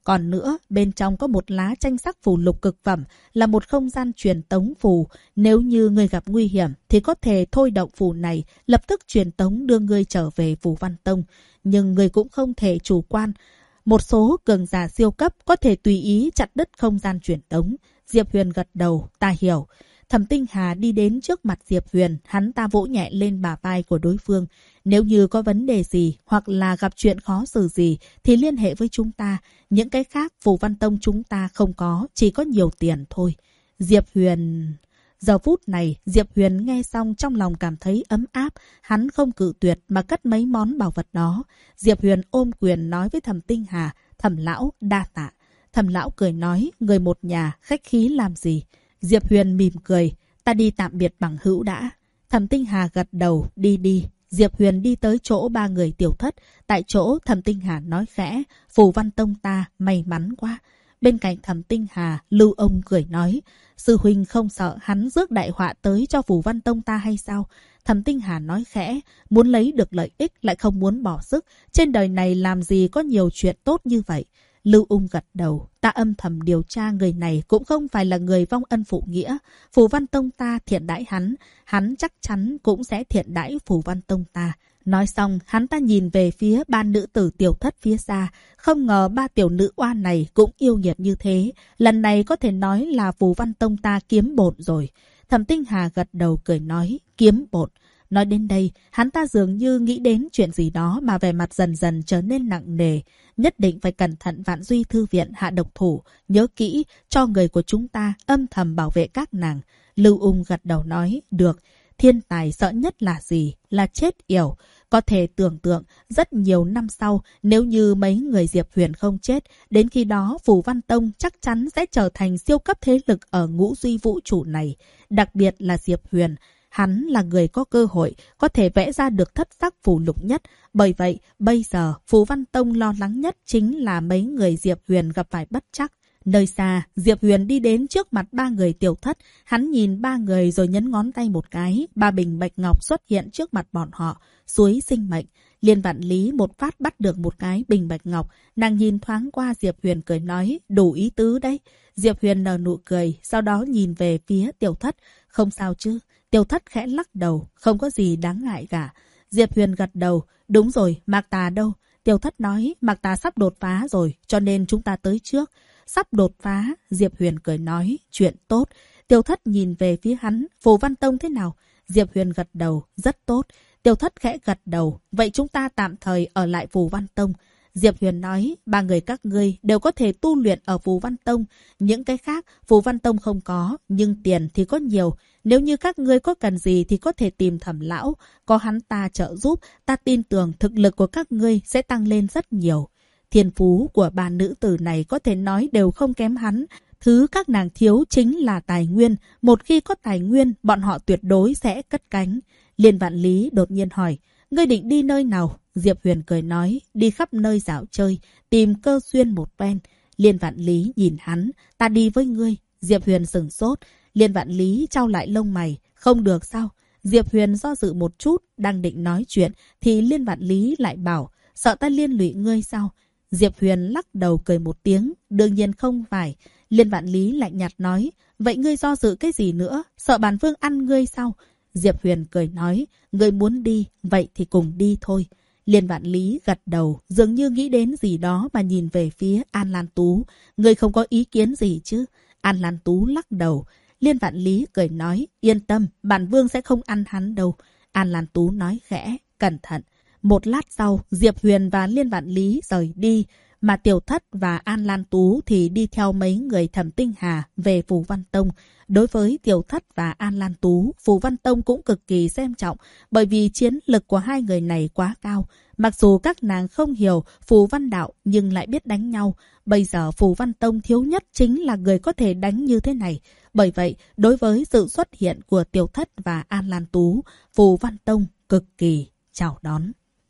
Còn nữa, bên trong có một lá tranh sắc phù lục cực phẩm, là một không gian truyền tống phù. Nếu như ngươi gặp nguy hiểm thì có thể thôi động phù này, lập tức truyền tống đưa ngươi trở về Phù Văn Tông. Nhưng ngươi cũng không thể chủ quan. Một số cường giả siêu cấp có thể tùy ý chặt đứt không gian truyền tống. Diệp Huyền gật đầu, ta hiểu. Thẩm Tinh Hà đi đến trước mặt Diệp Huyền, hắn ta vỗ nhẹ lên bả vai của đối phương. Nếu như có vấn đề gì hoặc là gặp chuyện khó xử gì thì liên hệ với chúng ta. Những cái khác Phù Văn Tông chúng ta không có, chỉ có nhiều tiền thôi. Diệp Huyền... Giờ phút này, Diệp Huyền nghe xong trong lòng cảm thấy ấm áp. Hắn không cự tuyệt mà cất mấy món bảo vật đó. Diệp Huyền ôm quyền nói với Thẩm Tinh Hà, Thẩm lão đa tạ. Thẩm lão cười nói, người một nhà, khách khí làm gì? Diệp Huyền mỉm cười, ta đi tạm biệt bằng hữu đã. Thẩm Tinh Hà gật đầu, đi đi. Diệp Huyền đi tới chỗ ba người Tiểu Thất. Tại chỗ Thẩm Tinh Hà nói khẽ, Phù Văn Tông ta may mắn quá. Bên cạnh Thẩm Tinh Hà, Lưu Ông cười nói, sư huynh không sợ hắn rước đại họa tới cho Phù Văn Tông ta hay sao? Thẩm Tinh Hà nói khẽ, muốn lấy được lợi ích lại không muốn bỏ sức. Trên đời này làm gì có nhiều chuyện tốt như vậy? Lưu Ung gật đầu, ta âm thầm điều tra người này cũng không phải là người vong ân phụ nghĩa. Phù Văn Tông ta thiện đãi hắn chắc chắn cũng sẽ thiện đãi Phù Văn Tông ta. Nói xong, hắn ta nhìn về phía ba nữ tử Tiểu Thất phía xa. Không ngờ ba tiểu nữ oan này cũng yêu nghiệt như thế. Lần này có thể nói là Phù Văn Tông ta kiếm bộn rồi. Thẩm Tinh Hà gật đầu cười nói, kiếm bộn. Nói đến đây, hắn ta dường như nghĩ đến chuyện gì đó mà vẻ mặt dần dần trở nên nặng nề. Nhất định phải cẩn thận Vạn Duy Thư Viện hạ độc thủ. Nhớ kỹ, cho người của chúng ta âm thầm bảo vệ các nàng. Lưu Ung gật đầu nói, được. Thiên tài sợ nhất là gì? Là chết yểu. Có thể tưởng tượng, rất nhiều năm sau, nếu như mấy người Diệp Huyền không chết, đến khi đó Phù Văn Tông chắc chắn sẽ trở thành siêu cấp thế lực ở ngũ duy vũ trụ này. Đặc biệt là Diệp Huyền. Hắn là người có cơ hội, có thể vẽ ra được thất sắc phù lục nhất. Bởi vậy, bây giờ, Phù Văn Tông lo lắng nhất chính là mấy người Diệp Huyền gặp phải bất trắc. Nơi xa, Diệp Huyền đi đến trước mặt ba người Tiểu Thất. Hắn nhìn ba người rồi nhấn ngón tay một cái. Ba bình bạch ngọc xuất hiện trước mặt bọn họ. Suối sinh mệnh. Liên Vạn Lý một phát bắt được một cái bình bạch ngọc. Nàng nhìn thoáng qua Diệp Huyền cười nói, đủ ý tứ đấy. Diệp Huyền nở nụ cười, sau đó nhìn về phía Tiểu Thất. Không sao chứ? Tiểu Thất khẽ lắc đầu, không có gì đáng ngại cả. Diệp Huyền gật đầu, đúng rồi, Mạc Tà đâu? Tiểu Thất nói, Mạc Tà sắp đột phá rồi, cho nên chúng ta tới trước. Sắp đột phá, Diệp Huyền cười nói, chuyện tốt. Tiểu Thất nhìn về phía hắn, Phù Văn Tông thế nào? Diệp Huyền gật đầu, rất tốt. Tiểu Thất khẽ gật đầu, vậy chúng ta tạm thời ở lại Phù Văn Tông. Diệp Huyền nói, ba người các ngươi đều có thể tu luyện ở Phù Văn Tông. Những cái khác, Phù Văn Tông không có, nhưng tiền thì có nhiều. Nếu như các ngươi có cần gì thì có thể tìm Thẩm lão. Có hắn ta trợ giúp, ta tin tưởng thực lực của các ngươi sẽ tăng lên rất nhiều. Thiên phú của ba nữ tử này có thể nói đều không kém hắn. Thứ các nàng thiếu chính là tài nguyên. Một khi có tài nguyên, bọn họ tuyệt đối sẽ cất cánh. Liên Vạn Lý đột nhiên hỏi, ngươi định đi nơi nào? Diệp Huyền cười nói, đi khắp nơi dạo chơi, tìm cơ duyên một ven. Liên Vạn Lý nhìn hắn, ta đi với ngươi. Diệp Huyền sửng sốt. Liên Vạn Lý chau lại lông mày, không được sao? Diệp Huyền do dự một chút, đang định nói chuyện, thì Liên Vạn Lý lại bảo, sợ ta liên lụy ngươi sao? Diệp Huyền lắc đầu cười một tiếng, đương nhiên không phải. Liên Vạn Lý lạnh nhạt nói, vậy ngươi do dự cái gì nữa? Sợ bản vương ăn ngươi sao? Diệp Huyền cười nói, ngươi muốn đi, vậy thì cùng đi thôi. Liên Vạn Lý gật đầu, dường như nghĩ đến gì đó mà nhìn về phía An Lan Tú. Ngươi không có ý kiến gì chứ? An Lan Tú lắc đầu. Liên Vạn Lý cười nói, yên tâm, bản vương sẽ không ăn hắn đâu. An Lan Tú nói khẽ, cẩn thận. Một lát sau, Diệp Huyền và Liên Vạn Lý rời đi, mà Tiểu Thất và An Lan Tú thì đi theo mấy người Thẩm Tinh Hà về Phù Văn Tông. Đối với Tiểu Thất và An Lan Tú, Phù Văn Tông cũng cực kỳ xem trọng, bởi vì chiến lực của hai người này quá cao. Mặc dù các nàng không hiểu Phù Văn đạo nhưng lại biết đánh nhau. Bây giờ Phù Văn Tông thiếu nhất chính là người có thể đánh như thế này. Bởi vậy, đối với sự xuất hiện của Tiểu Thất và An Lan Tú, Phù Văn Tông cực kỳ chào đón.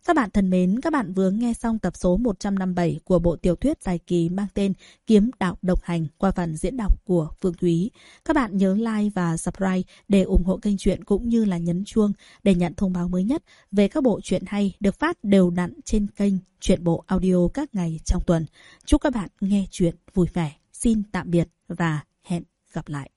Các bạn thân mến, các bạn vừa nghe xong tập số 157 của bộ tiểu thuyết dài kỳ mang tên Kiếm Đạo Độc Hành qua phần diễn đọc của Phương Thúy. Các bạn nhớ like và subscribe để ủng hộ kênh truyện cũng như là nhấn chuông để nhận thông báo mới nhất về các bộ truyện hay được phát đều đặn trên kênh Truyện Bộ Audio các ngày trong tuần. Chúc các bạn nghe truyện vui vẻ. Xin tạm biệt và hẹn gặp lại.